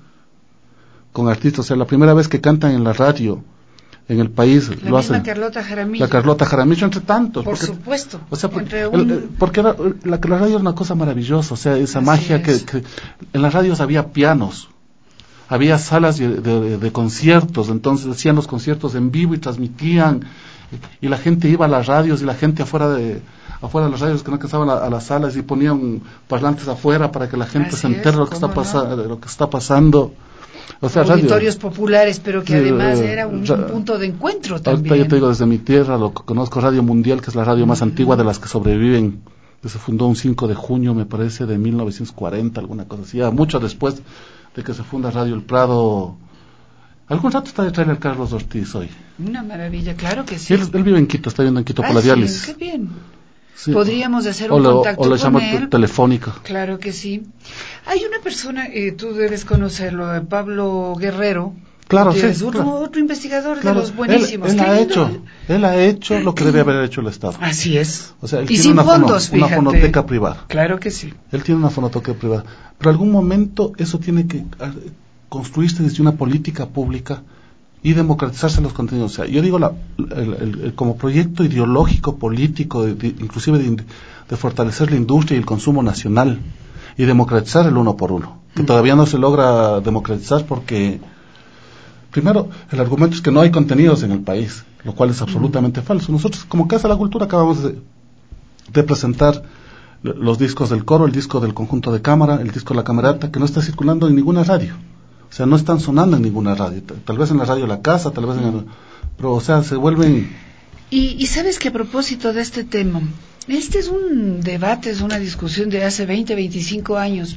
con artistas, o sea, la primera vez que cantan en la radio en el país, la lo misma hacen Carlota Jaramillo. la Carlota Jaramillo, entre tantos, por porque, supuesto, o sea, porque, entre un... el, porque era, la, la radio era una cosa maravillosa, o sea, esa Así magia que, que en las radios había pianos, había salas de, de, de conciertos, entonces hacían los conciertos en vivo y transmitían, y la gente iba a las radios, y la gente afuera de afuera de las radios que no alcanzaban a, a las salas, y ponían parlantes afuera para que la gente Así se entere de lo que está pasando, no? de lo que está pasando. O sea, auditorios radio, populares, pero que además eh, era un, ra, un punto de encuentro también. Ahorita yo te digo, desde mi tierra, lo conozco, Radio Mundial, que es la radio más uh-huh. antigua de las que sobreviven, que se fundó un cinco de junio, me parece, de mil novecientos cuarenta, alguna cosa así, ya mucho después de que se funda Radio El Prado. Algún rato está detrás del Carlos Ortiz hoy. Una maravilla, claro que sí. Él, él vive en Quito, está viviendo en Quito ah, por la sí, diálisis. Qué bien. Sí. Podríamos hacer o un lo, contacto o lo con llamo él. telefónica. Claro que sí. Hay una persona, eh, tú debes conocerlo, eh, Pablo Guerrero. Claro, sí. sí. Otro, claro. otro investigador claro. de los buenísimos. Él, él ha lindo. hecho, él ha hecho lo que debe haber hecho el Estado. Así es. O sea, él y tiene sin una, fondos, fono, una fonoteca privada. Claro que sí. Él tiene una fonoteca privada. Pero en algún momento eso tiene que construirse desde una política pública y democratizarse los contenidos. O sea, yo digo la, el, el, el, como proyecto ideológico, político, de, de, inclusive de, de fortalecer la industria y el consumo nacional y democratizar el uno por uno, que mm. todavía no se logra democratizar porque, primero, el argumento es que no hay contenidos en el país, lo cual es absolutamente mm. falso. Nosotros, como Casa de la Cultura, acabamos de, de presentar los discos del coro, el disco del conjunto de cámara, el disco de la camerata, que no está circulando en ninguna radio. O sea, no están sonando en ninguna radio. Tal vez en la radio La Casa, tal vez en el... Pero, o sea, se vuelven... Y, y sabes que a propósito de este tema, este es un debate, es una discusión de hace veinte, veinticinco años.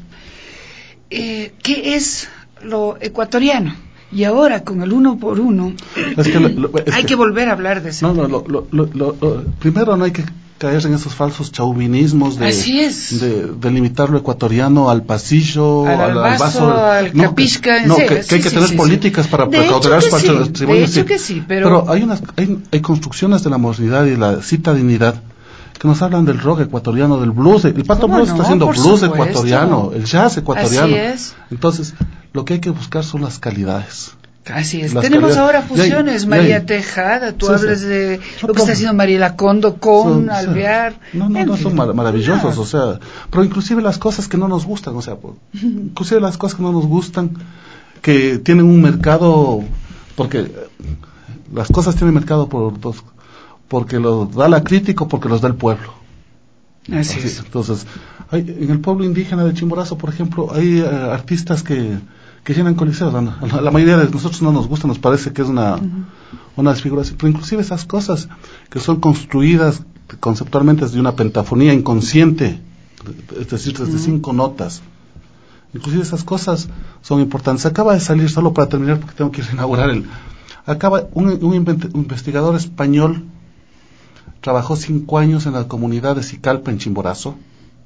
Eh, ¿Qué es lo ecuatoriano? Y ahora, con el uno por uno, es que lo, lo, es hay que, que volver a hablar de eso. No, no, lo, lo, lo, lo, lo, primero no hay que caer en esos falsos chauvinismos de, Así es. de, de limitar lo ecuatoriano al pasillo, al, al, al vaso, al no, capisca, que, no, serio, que, sí, que hay que sí, tener sí, políticas sí. para de cautelar su sí, patrimonio. De hecho sí. que sí, pero... pero hay unas hay, hay construcciones de la modernidad y la citadinidad que nos hablan del rock ecuatoriano, del blues. El Pato Blues no? está haciendo Por blues supuesto. ecuatoriano, el jazz ecuatoriano. Así es. Entonces, lo que hay que buscar son las calidades. Así es. Las Tenemos calidades. ahora fusiones, hay, María hay. Tejada, tú sí, hablas sí. de no, lo que está haciendo Mariela Condo con sí, Alvear. Sí. No, no, no, son mar maravillosos, no. o sea, pero inclusive las cosas que no nos gustan, o sea, por, inclusive las cosas que no nos gustan, que tienen un mercado, porque las cosas tienen mercado por dos, porque los da la crítica o porque los da el pueblo. Así, Así es. Entonces, hay, en el pueblo indígena de Chimborazo, por ejemplo, hay uh, artistas que que llenan coliseos. La, la, la mayoría de nosotros no nos gusta, nos parece que es una, uh-huh. una desfiguración, pero inclusive esas cosas que son construidas conceptualmente desde una pentafonía inconsciente, es decir, desde uh-huh. cinco notas, Inclusive esas cosas son importantes. Acaba de salir, solo para terminar, porque tengo que ir a inaugurar el... Acaba, un, un investigador español trabajó cinco años en la comunidad de Sicalpa, en Chimborazo,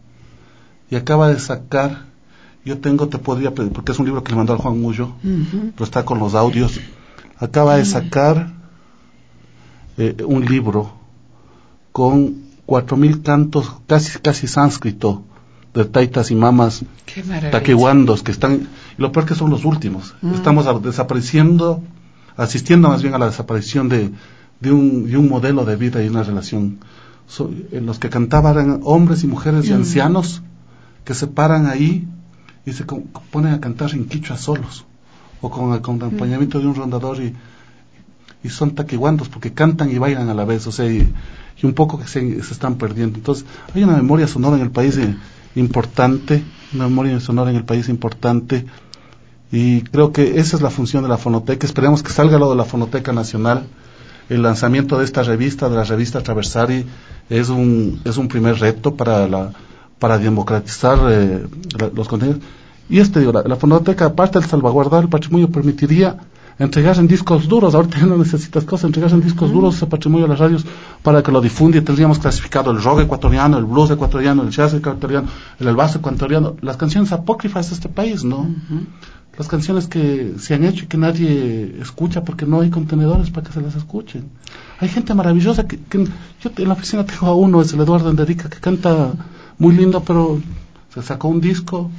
y acaba de sacar, yo tengo, te podría pedir, porque es un libro que le mandó al Juan Mullo, uh-huh. pero está con los audios, acaba de sacar eh, un libro con cuatro mil cantos, casi casi sánscrito, de taitas y mamas taquihuandos, que están, y lo peor que son los últimos, uh-huh. estamos a, desapareciendo, asistiendo más bien a la desaparición de, de, un, de un modelo de vida y una relación. So, en los que cantaban eran hombres y mujeres y uh-huh. ancianos, que se paran ahí y se con, ponen a cantar en quichua solos, o con el acompañamiento uh-huh. de un rondador, y, y son taquihuandos, porque cantan y bailan a la vez, o sea, y, y un poco que se, se están perdiendo. Entonces, hay una memoria sonora en el país eh, importante, una memoria sonora en el país importante, y creo que esa es la función de la Fonoteca. Esperemos que salga lo de la Fonoteca Nacional. El lanzamiento de esta revista, de la revista Traversari, es un, es un primer reto para la, para democratizar eh, la, los contenidos. Y este, la, la Fonoteca, aparte de salvaguardar el patrimonio, permitiría entregar en discos duros. Ahorita ya no necesitas cosas, entregar en discos uh-huh. duros ese patrimonio de las radios para que lo difunda. Tendríamos clasificado el rock ecuatoriano, el blues ecuatoriano, el jazz ecuatoriano, el elbaso ecuatoriano, las canciones apócrifas de este país, ¿no? Uh-huh. Las canciones que se han hecho y que nadie escucha porque no hay contenedores para que se las escuchen. Hay gente maravillosa que, que yo en la oficina tengo a uno, es el Eduardo Enderica, que canta muy lindo, pero se sacó un disco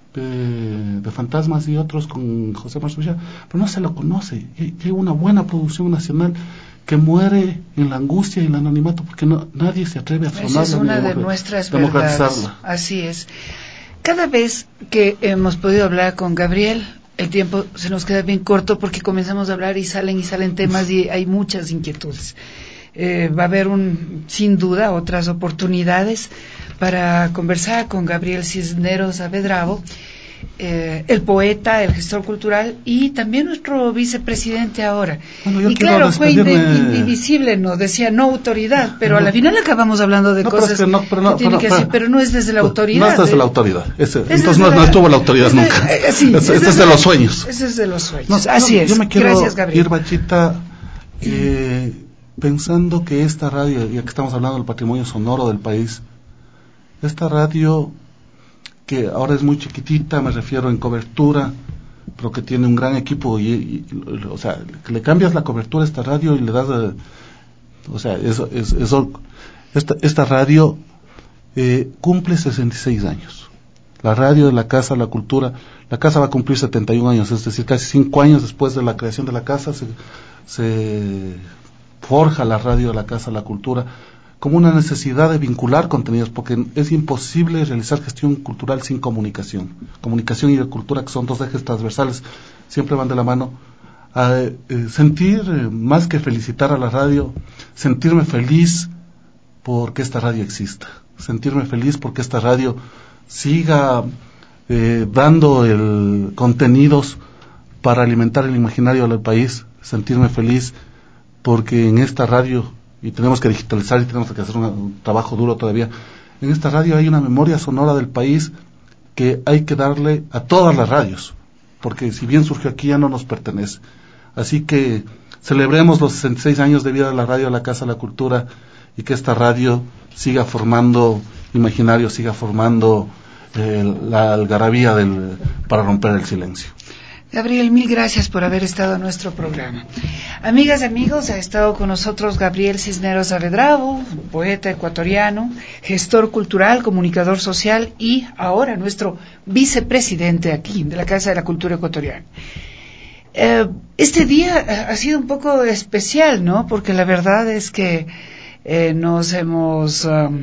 de, de Fantasmas y otros con José Marzulla, pero no se lo conoce. Y hay una buena producción nacional que muere en la angustia y en el anonimato porque no, nadie se atreve a sonarla. Esa es una de nuestras verdades. Así es. Cada vez que hemos podido hablar con Gabriel, el tiempo se nos queda bien corto porque comenzamos a hablar y salen y salen temas y hay muchas inquietudes. Eh, va a haber un, sin duda, otras oportunidades para conversar con Gabriel Cisneros Saavedra, eh, el poeta, el gestor cultural y también nuestro vicepresidente ahora. Bueno, y claro, fue indivisible, no decía no autoridad, pero no, a la final acabamos hablando de no, cosas pero es que, no, pero no, que tiene que decir, pero no es desde la autoridad. No es desde eh. la autoridad. Ese, es entonces no, la, no estuvo la autoridad nunca. Eh, sí, es, es desde los sueños. Ese es de los sueños. No, Así yo, es. Yo me quiero Gracias, Gabriel. ir, Bachita, eh, pensando que esta radio, ya que estamos hablando del patrimonio sonoro del país, esta radio que ahora es muy chiquitita, me refiero en cobertura, pero que tiene un gran equipo, y, y, o sea, que le cambias la cobertura a esta radio y le das, eh, o sea, eso, es, eso, esta, esta radio eh, cumple sesenta y seis años. La radio de la Casa de la Cultura, la Casa va a cumplir setenta y un años, es decir, casi cinco años después de la creación de la Casa se, se forja la radio de la Casa de la Cultura como una necesidad de vincular contenidos, porque es imposible realizar gestión cultural sin comunicación. Comunicación y cultura, que son dos ejes transversales, siempre van de la mano. A, eh, sentir, eh, más que felicitar a la radio, sentirme feliz porque esta radio exista, sentirme feliz porque esta radio siga eh, dando el contenidos para alimentar el imaginario del país, sentirme feliz porque en esta radio, y tenemos que digitalizar y tenemos que hacer un, un trabajo duro todavía, en esta radio hay una memoria sonora del país que hay que darle a todas las radios, porque si bien surgió aquí ya no nos pertenece. Así que celebremos los sesenta y seis años de vida de la radio de la Casa de la Cultura, y que esta radio siga formando imaginario, siga formando eh, la algarabía del, para romper el silencio. Gabriel, mil gracias por haber estado en nuestro programa. Amigas y amigos, ha estado con nosotros Gabriel Cisneros Saavedra, poeta ecuatoriano, gestor cultural, comunicador social y ahora nuestro vicepresidente aquí de la Casa de la Cultura Ecuatoriana. Eh, este día ha sido un poco especial, ¿no? Porque la verdad es que eh, nos hemos... Um,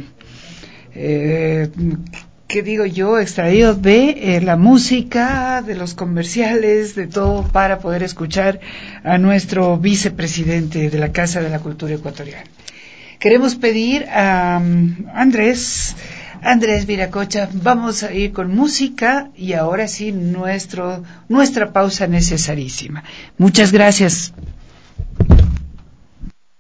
eh, ¿qué digo yo? Extraído de eh, la música, de los comerciales, de todo, para poder escuchar a nuestro vicepresidente de la Casa de la Cultura Ecuatoriana. Queremos pedir a um, Andrés, Andrés Viracocha, vamos a ir con música y ahora sí nuestro, nuestra pausa necesarísima. Muchas gracias.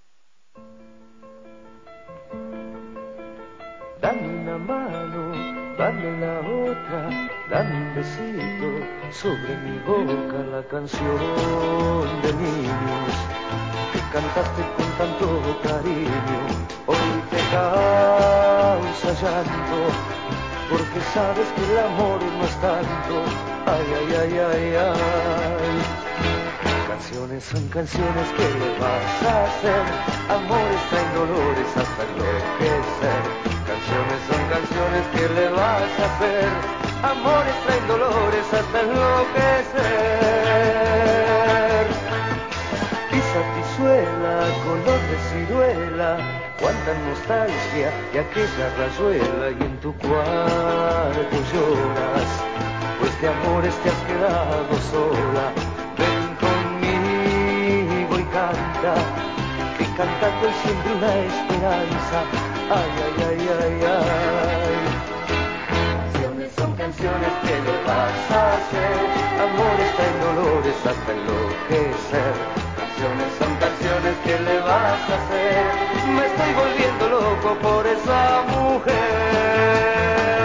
Dame una mano dame la otra, dame un besito, sobre mi boca la canción de niños que cantaste con tanto cariño, hoy te causa llanto, porque sabes que el amor no es tanto, ay, ay, ay, ay, ay. Canciones son canciones, ¿qué le vas a hacer? Amores traen dolores hasta enloquecer. Canciones son canciones, ¿qué le vas a hacer? Amores traen dolores hasta enloquecer. Pisa tisuela, color de ciruela, cuánta nostalgia de aquella rayuela, y en tu cuarto lloras, pues de amores te has quedado sola. Ven conmigo y canta, que cantando es siempre una esperanza, ay, ay, ay, ay, ay. Canciones son canciones, ¿qué le vas a hacer? Amores traen dolores hasta enloquecer. Canciones son canciones, ¿qué le vas a hacer? Me estoy volviendo loco por esa mujer.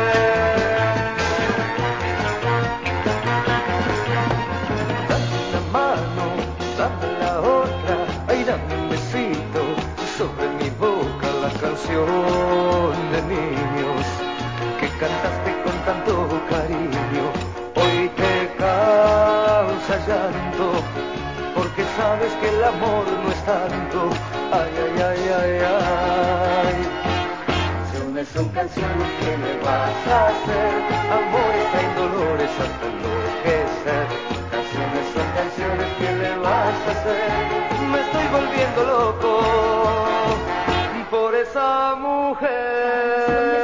Dame la mano, dame la otra, ay, dame un besito, sobre mi boca la canción de niños que cantaste con tanto cariño, hoy te causa llanto, porque sabes que el amor no es tanto, ay, ay, ay, ay, ay. Canciones son canciones, ¿qué le vas a hacer? Amores traen dolores hasta enloquecer. Canciones son canciones, ¿qué le vas a hacer? Me estoy volviendo loco por esa mujer.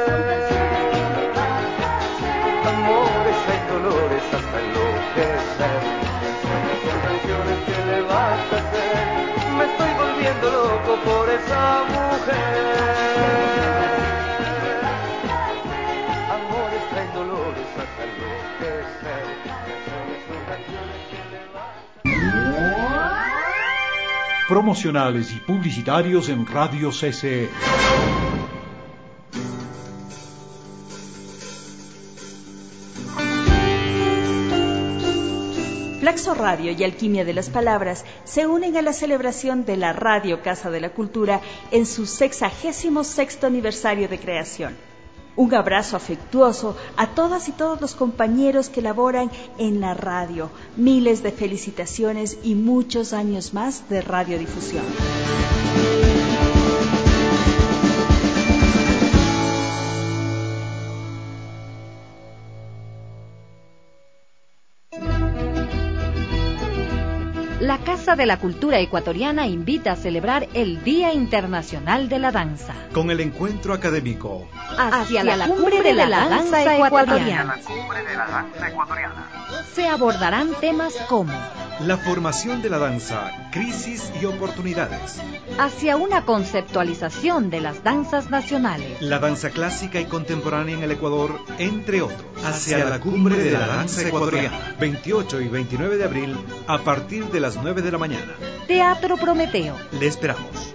Amores traen dolores hasta enloquecer. Canciones, ¿qué le vas a hacer? Me estoy volviendo loco por esa mujer. Amores traen dolores hasta enloquecer. Canciones son canciones, ¿qué le vas a hacer? Promocionales y publicitarios en Radio C C E. Flaxo Radio y Alquimia de las Palabras se unen a la celebración de la Radio Casa de la Cultura en su sexagésimo sexto aniversario de creación. Un abrazo afectuoso a todas y todos los compañeros que laboran en la radio, miles de felicitaciones y muchos años más de radiodifusión. La Casa de la Cultura Ecuatoriana invita a celebrar el Día Internacional de la Danza. Con el encuentro académico Hacia, Hacia la, la cumbre de la, de la danza, danza ecuatoriana. La cumbre de la danza ecuatoriana. Se abordarán temas como la formación de la danza, crisis y oportunidades. Hacia una conceptualización de las danzas nacionales. La danza clásica y contemporánea en el Ecuador, entre otros. Hacia la cumbre de la danza ecuatoriana. veintiocho y veintinueve de abril, a partir de las nueve de la mañana. Teatro Prometeo. Le esperamos.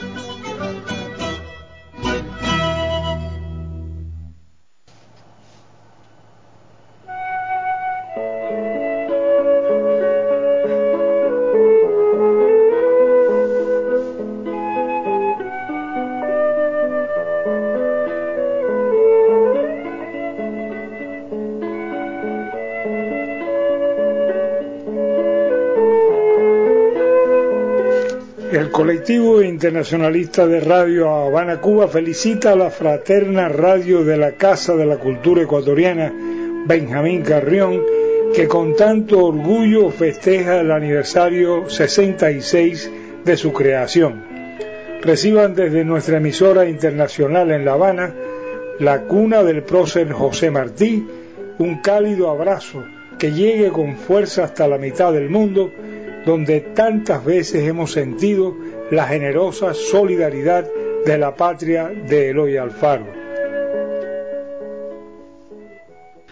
El colectivo internacionalista de Radio Habana, Cuba, felicita a la fraterna radio de la Casa de la Cultura Ecuatoriana, Benjamín Carrión, que con tanto orgullo festeja el aniversario sesenta y seis de su creación. Reciban desde nuestra emisora internacional en La Habana, la cuna del prócer José Martí, un cálido abrazo que llegue con fuerza hasta la mitad del mundo, donde tantas veces hemos sentido la generosa solidaridad de la patria de Eloy Alfaro.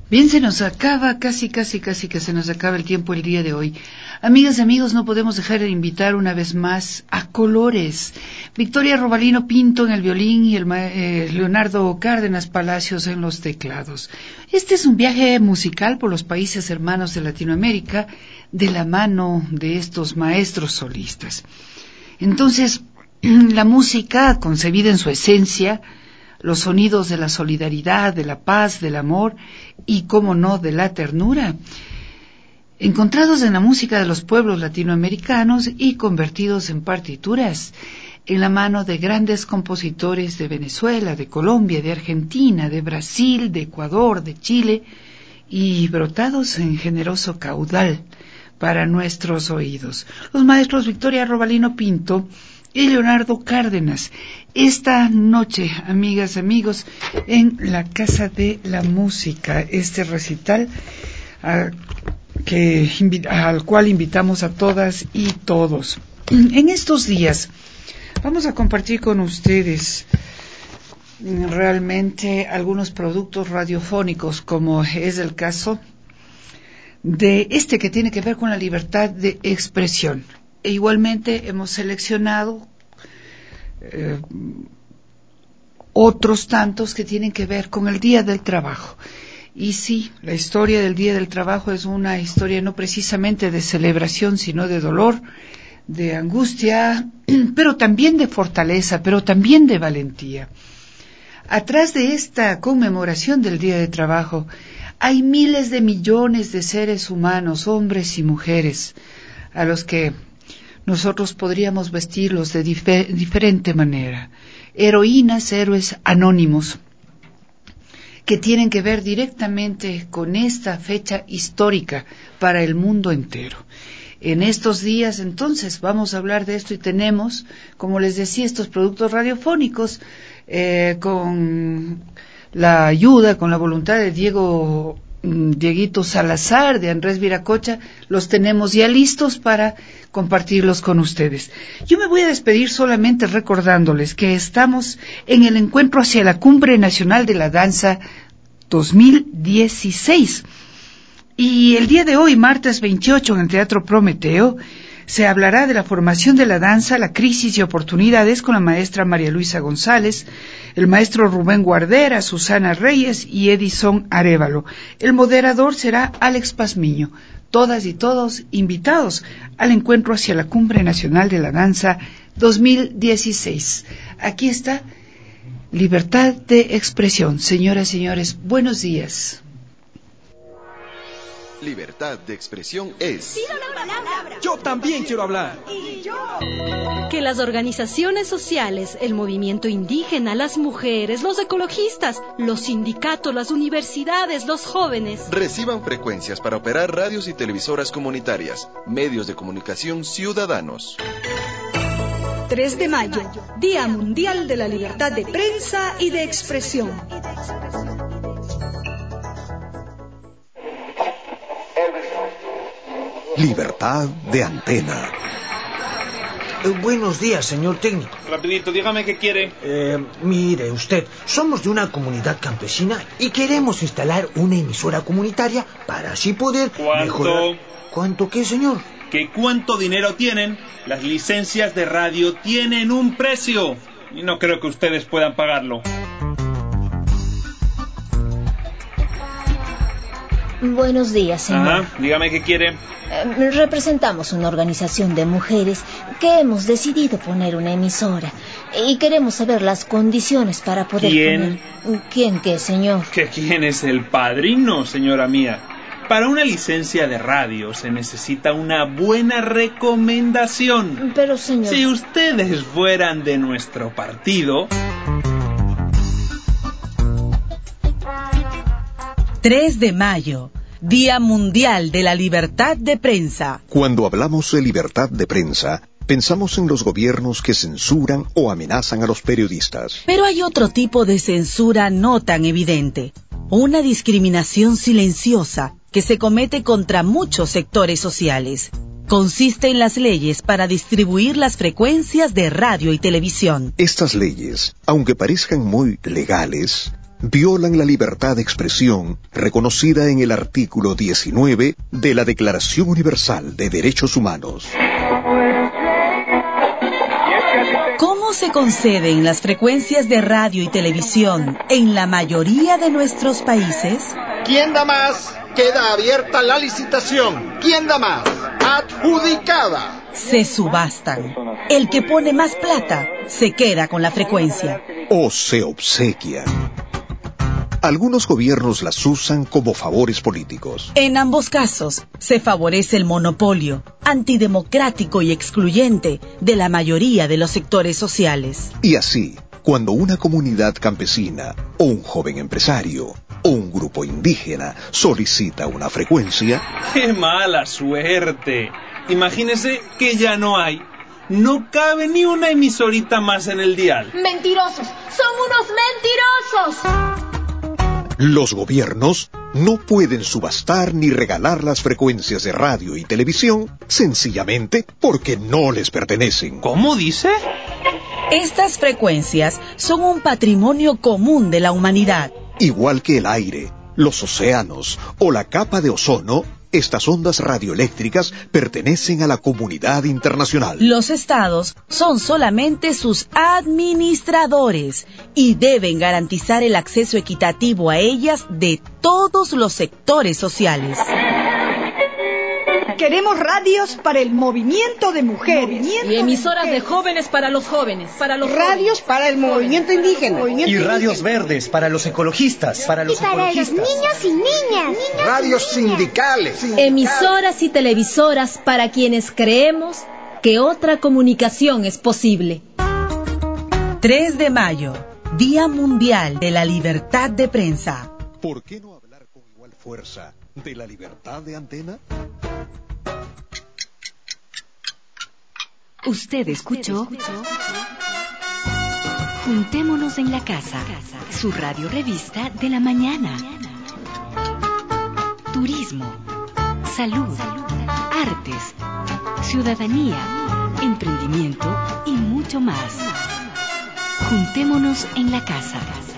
Bien, se nos acaba, casi, casi, casi que se nos acaba el tiempo el día de hoy. Amigas y amigos, no podemos dejar de invitar una vez más a Colores. Victoria Robalino Pinto en el violín y el eh, Leonardo Cárdenas Palacios en los teclados. Este es un viaje musical por los países hermanos de Latinoamérica de la mano de estos maestros solistas. Entonces, la música, concebida en su esencia, los sonidos de la solidaridad, de la paz, del amor y, cómo no, de la ternura, encontrados en la música de los pueblos latinoamericanos y convertidos en partituras en la mano de grandes compositores de Venezuela, de Colombia, de Argentina, de Brasil, de Ecuador, de Chile, y brotados en generoso caudal para nuestros oídos. Los maestros Victoria Robalino Pinto y Leonardo Cárdenas, esta noche, amigas, amigos, en la Casa de la Música, este recital a, que, al cual invitamos a todas y todos. En estos días vamos a compartir con ustedes realmente algunos productos radiofónicos, como es el caso de este que tiene que ver con la libertad de expresión. E igualmente hemos seleccionado eh, otros tantos que tienen que ver con el Día del Trabajo. Y sí, la historia del Día del Trabajo es una historia no precisamente de celebración, sino de dolor, de angustia, pero también de fortaleza, pero también de valentía. Atrás de esta conmemoración del Día del Trabajo hay miles de millones de seres humanos, hombres y mujeres, a los que nosotros podríamos vestirlos de difer- diferente manera. Heroínas, héroes anónimos, que tienen que ver directamente con esta fecha histórica para el mundo entero. En estos días, entonces, vamos a hablar de esto y tenemos, como les decía, estos productos radiofónicos eh, con la ayuda, con la voluntad de Diego Dieguito Salazar, de Andrés Viracocha, los tenemos ya listos para compartirlos con ustedes. Yo me voy a despedir solamente recordándoles que estamos en el encuentro hacia la Cumbre Nacional de la Danza dos mil dieciséis. Y el día de hoy, martes veintiocho, en el Teatro Prometeo, se hablará de la formación de la danza, la crisis y oportunidades con la maestra María Luisa González, el maestro Rubén Guardera, Susana Reyes y Edison Arévalo. El moderador será Alex Pazmiño. Todas y todos invitados al encuentro hacia la Cumbre Nacional de la Danza dos mil dieciséis. Aquí está libertad de expresión. Señoras y señores, buenos días. Libertad de expresión es... Yo también quiero hablar. Y yo. Que las organizaciones sociales, el movimiento indígena, las mujeres, los ecologistas, los sindicatos, las universidades, los jóvenes... reciban frecuencias para operar radios y televisoras comunitarias, medios de comunicación ciudadanos. tres de mayo, Día Mundial de la Libertad de Prensa y de Expresión. Libertad de antena. Eh, buenos días, señor técnico. Rapidito, dígame qué quiere. Eh, mire usted, somos de una comunidad campesina y queremos instalar una emisora comunitaria para así poder ¿Cuánto? mejorar... ¿Cuánto qué, señor? ¿Que cuánto dinero tienen? Las licencias de radio tienen un precio y no creo que ustedes puedan pagarlo. Buenos días, señor. Ajá, dígame qué quiere. Eh, representamos una organización de mujeres que hemos decidido poner una emisora y queremos saber las condiciones para poder ¿Quién? poner... ¿Quién qué, señor? ¿Que quién es el padrino, señora mía? Para una licencia de radio se necesita una buena recomendación. Pero, señor... Si ustedes fueran de nuestro partido... tres de mayo, Día Mundial de la Libertad de Prensa. Cuando hablamos de libertad de prensa, pensamos en los gobiernos que censuran o amenazan a los periodistas. Pero hay otro tipo de censura no tan evidente. Una discriminación silenciosa que se comete contra muchos sectores sociales. Consiste en las leyes para distribuir las frecuencias de radio y televisión. Estas leyes, aunque parezcan muy legales, violan la libertad de expresión reconocida en el artículo diecinueve de la Declaración Universal de Derechos Humanos. ¿Cómo se conceden las frecuencias de radio y televisión en la mayoría de nuestros países? ¿Quién da más? Queda abierta la licitación. ¿Quién da más? Adjudicada. Se subastan. El que pone más plata se queda con la frecuencia. O se obsequian. Algunos gobiernos las usan como favores políticos. En ambos casos, se favorece el monopolio, antidemocrático y excluyente, de la mayoría de los sectores sociales. Y así, cuando una comunidad campesina, o un joven empresario, o un grupo indígena solicita una frecuencia... ¡Qué mala suerte! Imagínese que ya no hay. No cabe ni una emisorita más en el dial. ¡Mentirosos! ¡Son unos mentirosos! Los gobiernos no pueden subastar ni regalar las frecuencias de radio y televisión sencillamente porque no les pertenecen. ¿Cómo dice? Estas frecuencias son un patrimonio común de la humanidad. Igual que el aire, los océanos o la capa de ozono, estas ondas radioeléctricas pertenecen a la comunidad internacional. Los estados son solamente sus administradores y deben garantizar el acceso equitativo a ellas de todos los sectores sociales. Queremos radios para el movimiento de mujeres. Y emisoras de jóvenes para los jóvenes. Para los radios para el movimiento indígena. Movimiento y radios indígena. verdes para los ecologistas. Para los y para ecologistas. los niños y niñas. Radios sindicales. Emisoras y televisoras para quienes creemos que otra comunicación es posible. tres de mayo, Día Mundial de la Libertad de Prensa. ¿Por qué no hablar con igual fuerza de la libertad de antena? Usted escuchó Juntémonos en la Casa, su radio revista de la mañana. Turismo, salud, artes, ciudadanía, emprendimiento y mucho más. Juntémonos en la Casa.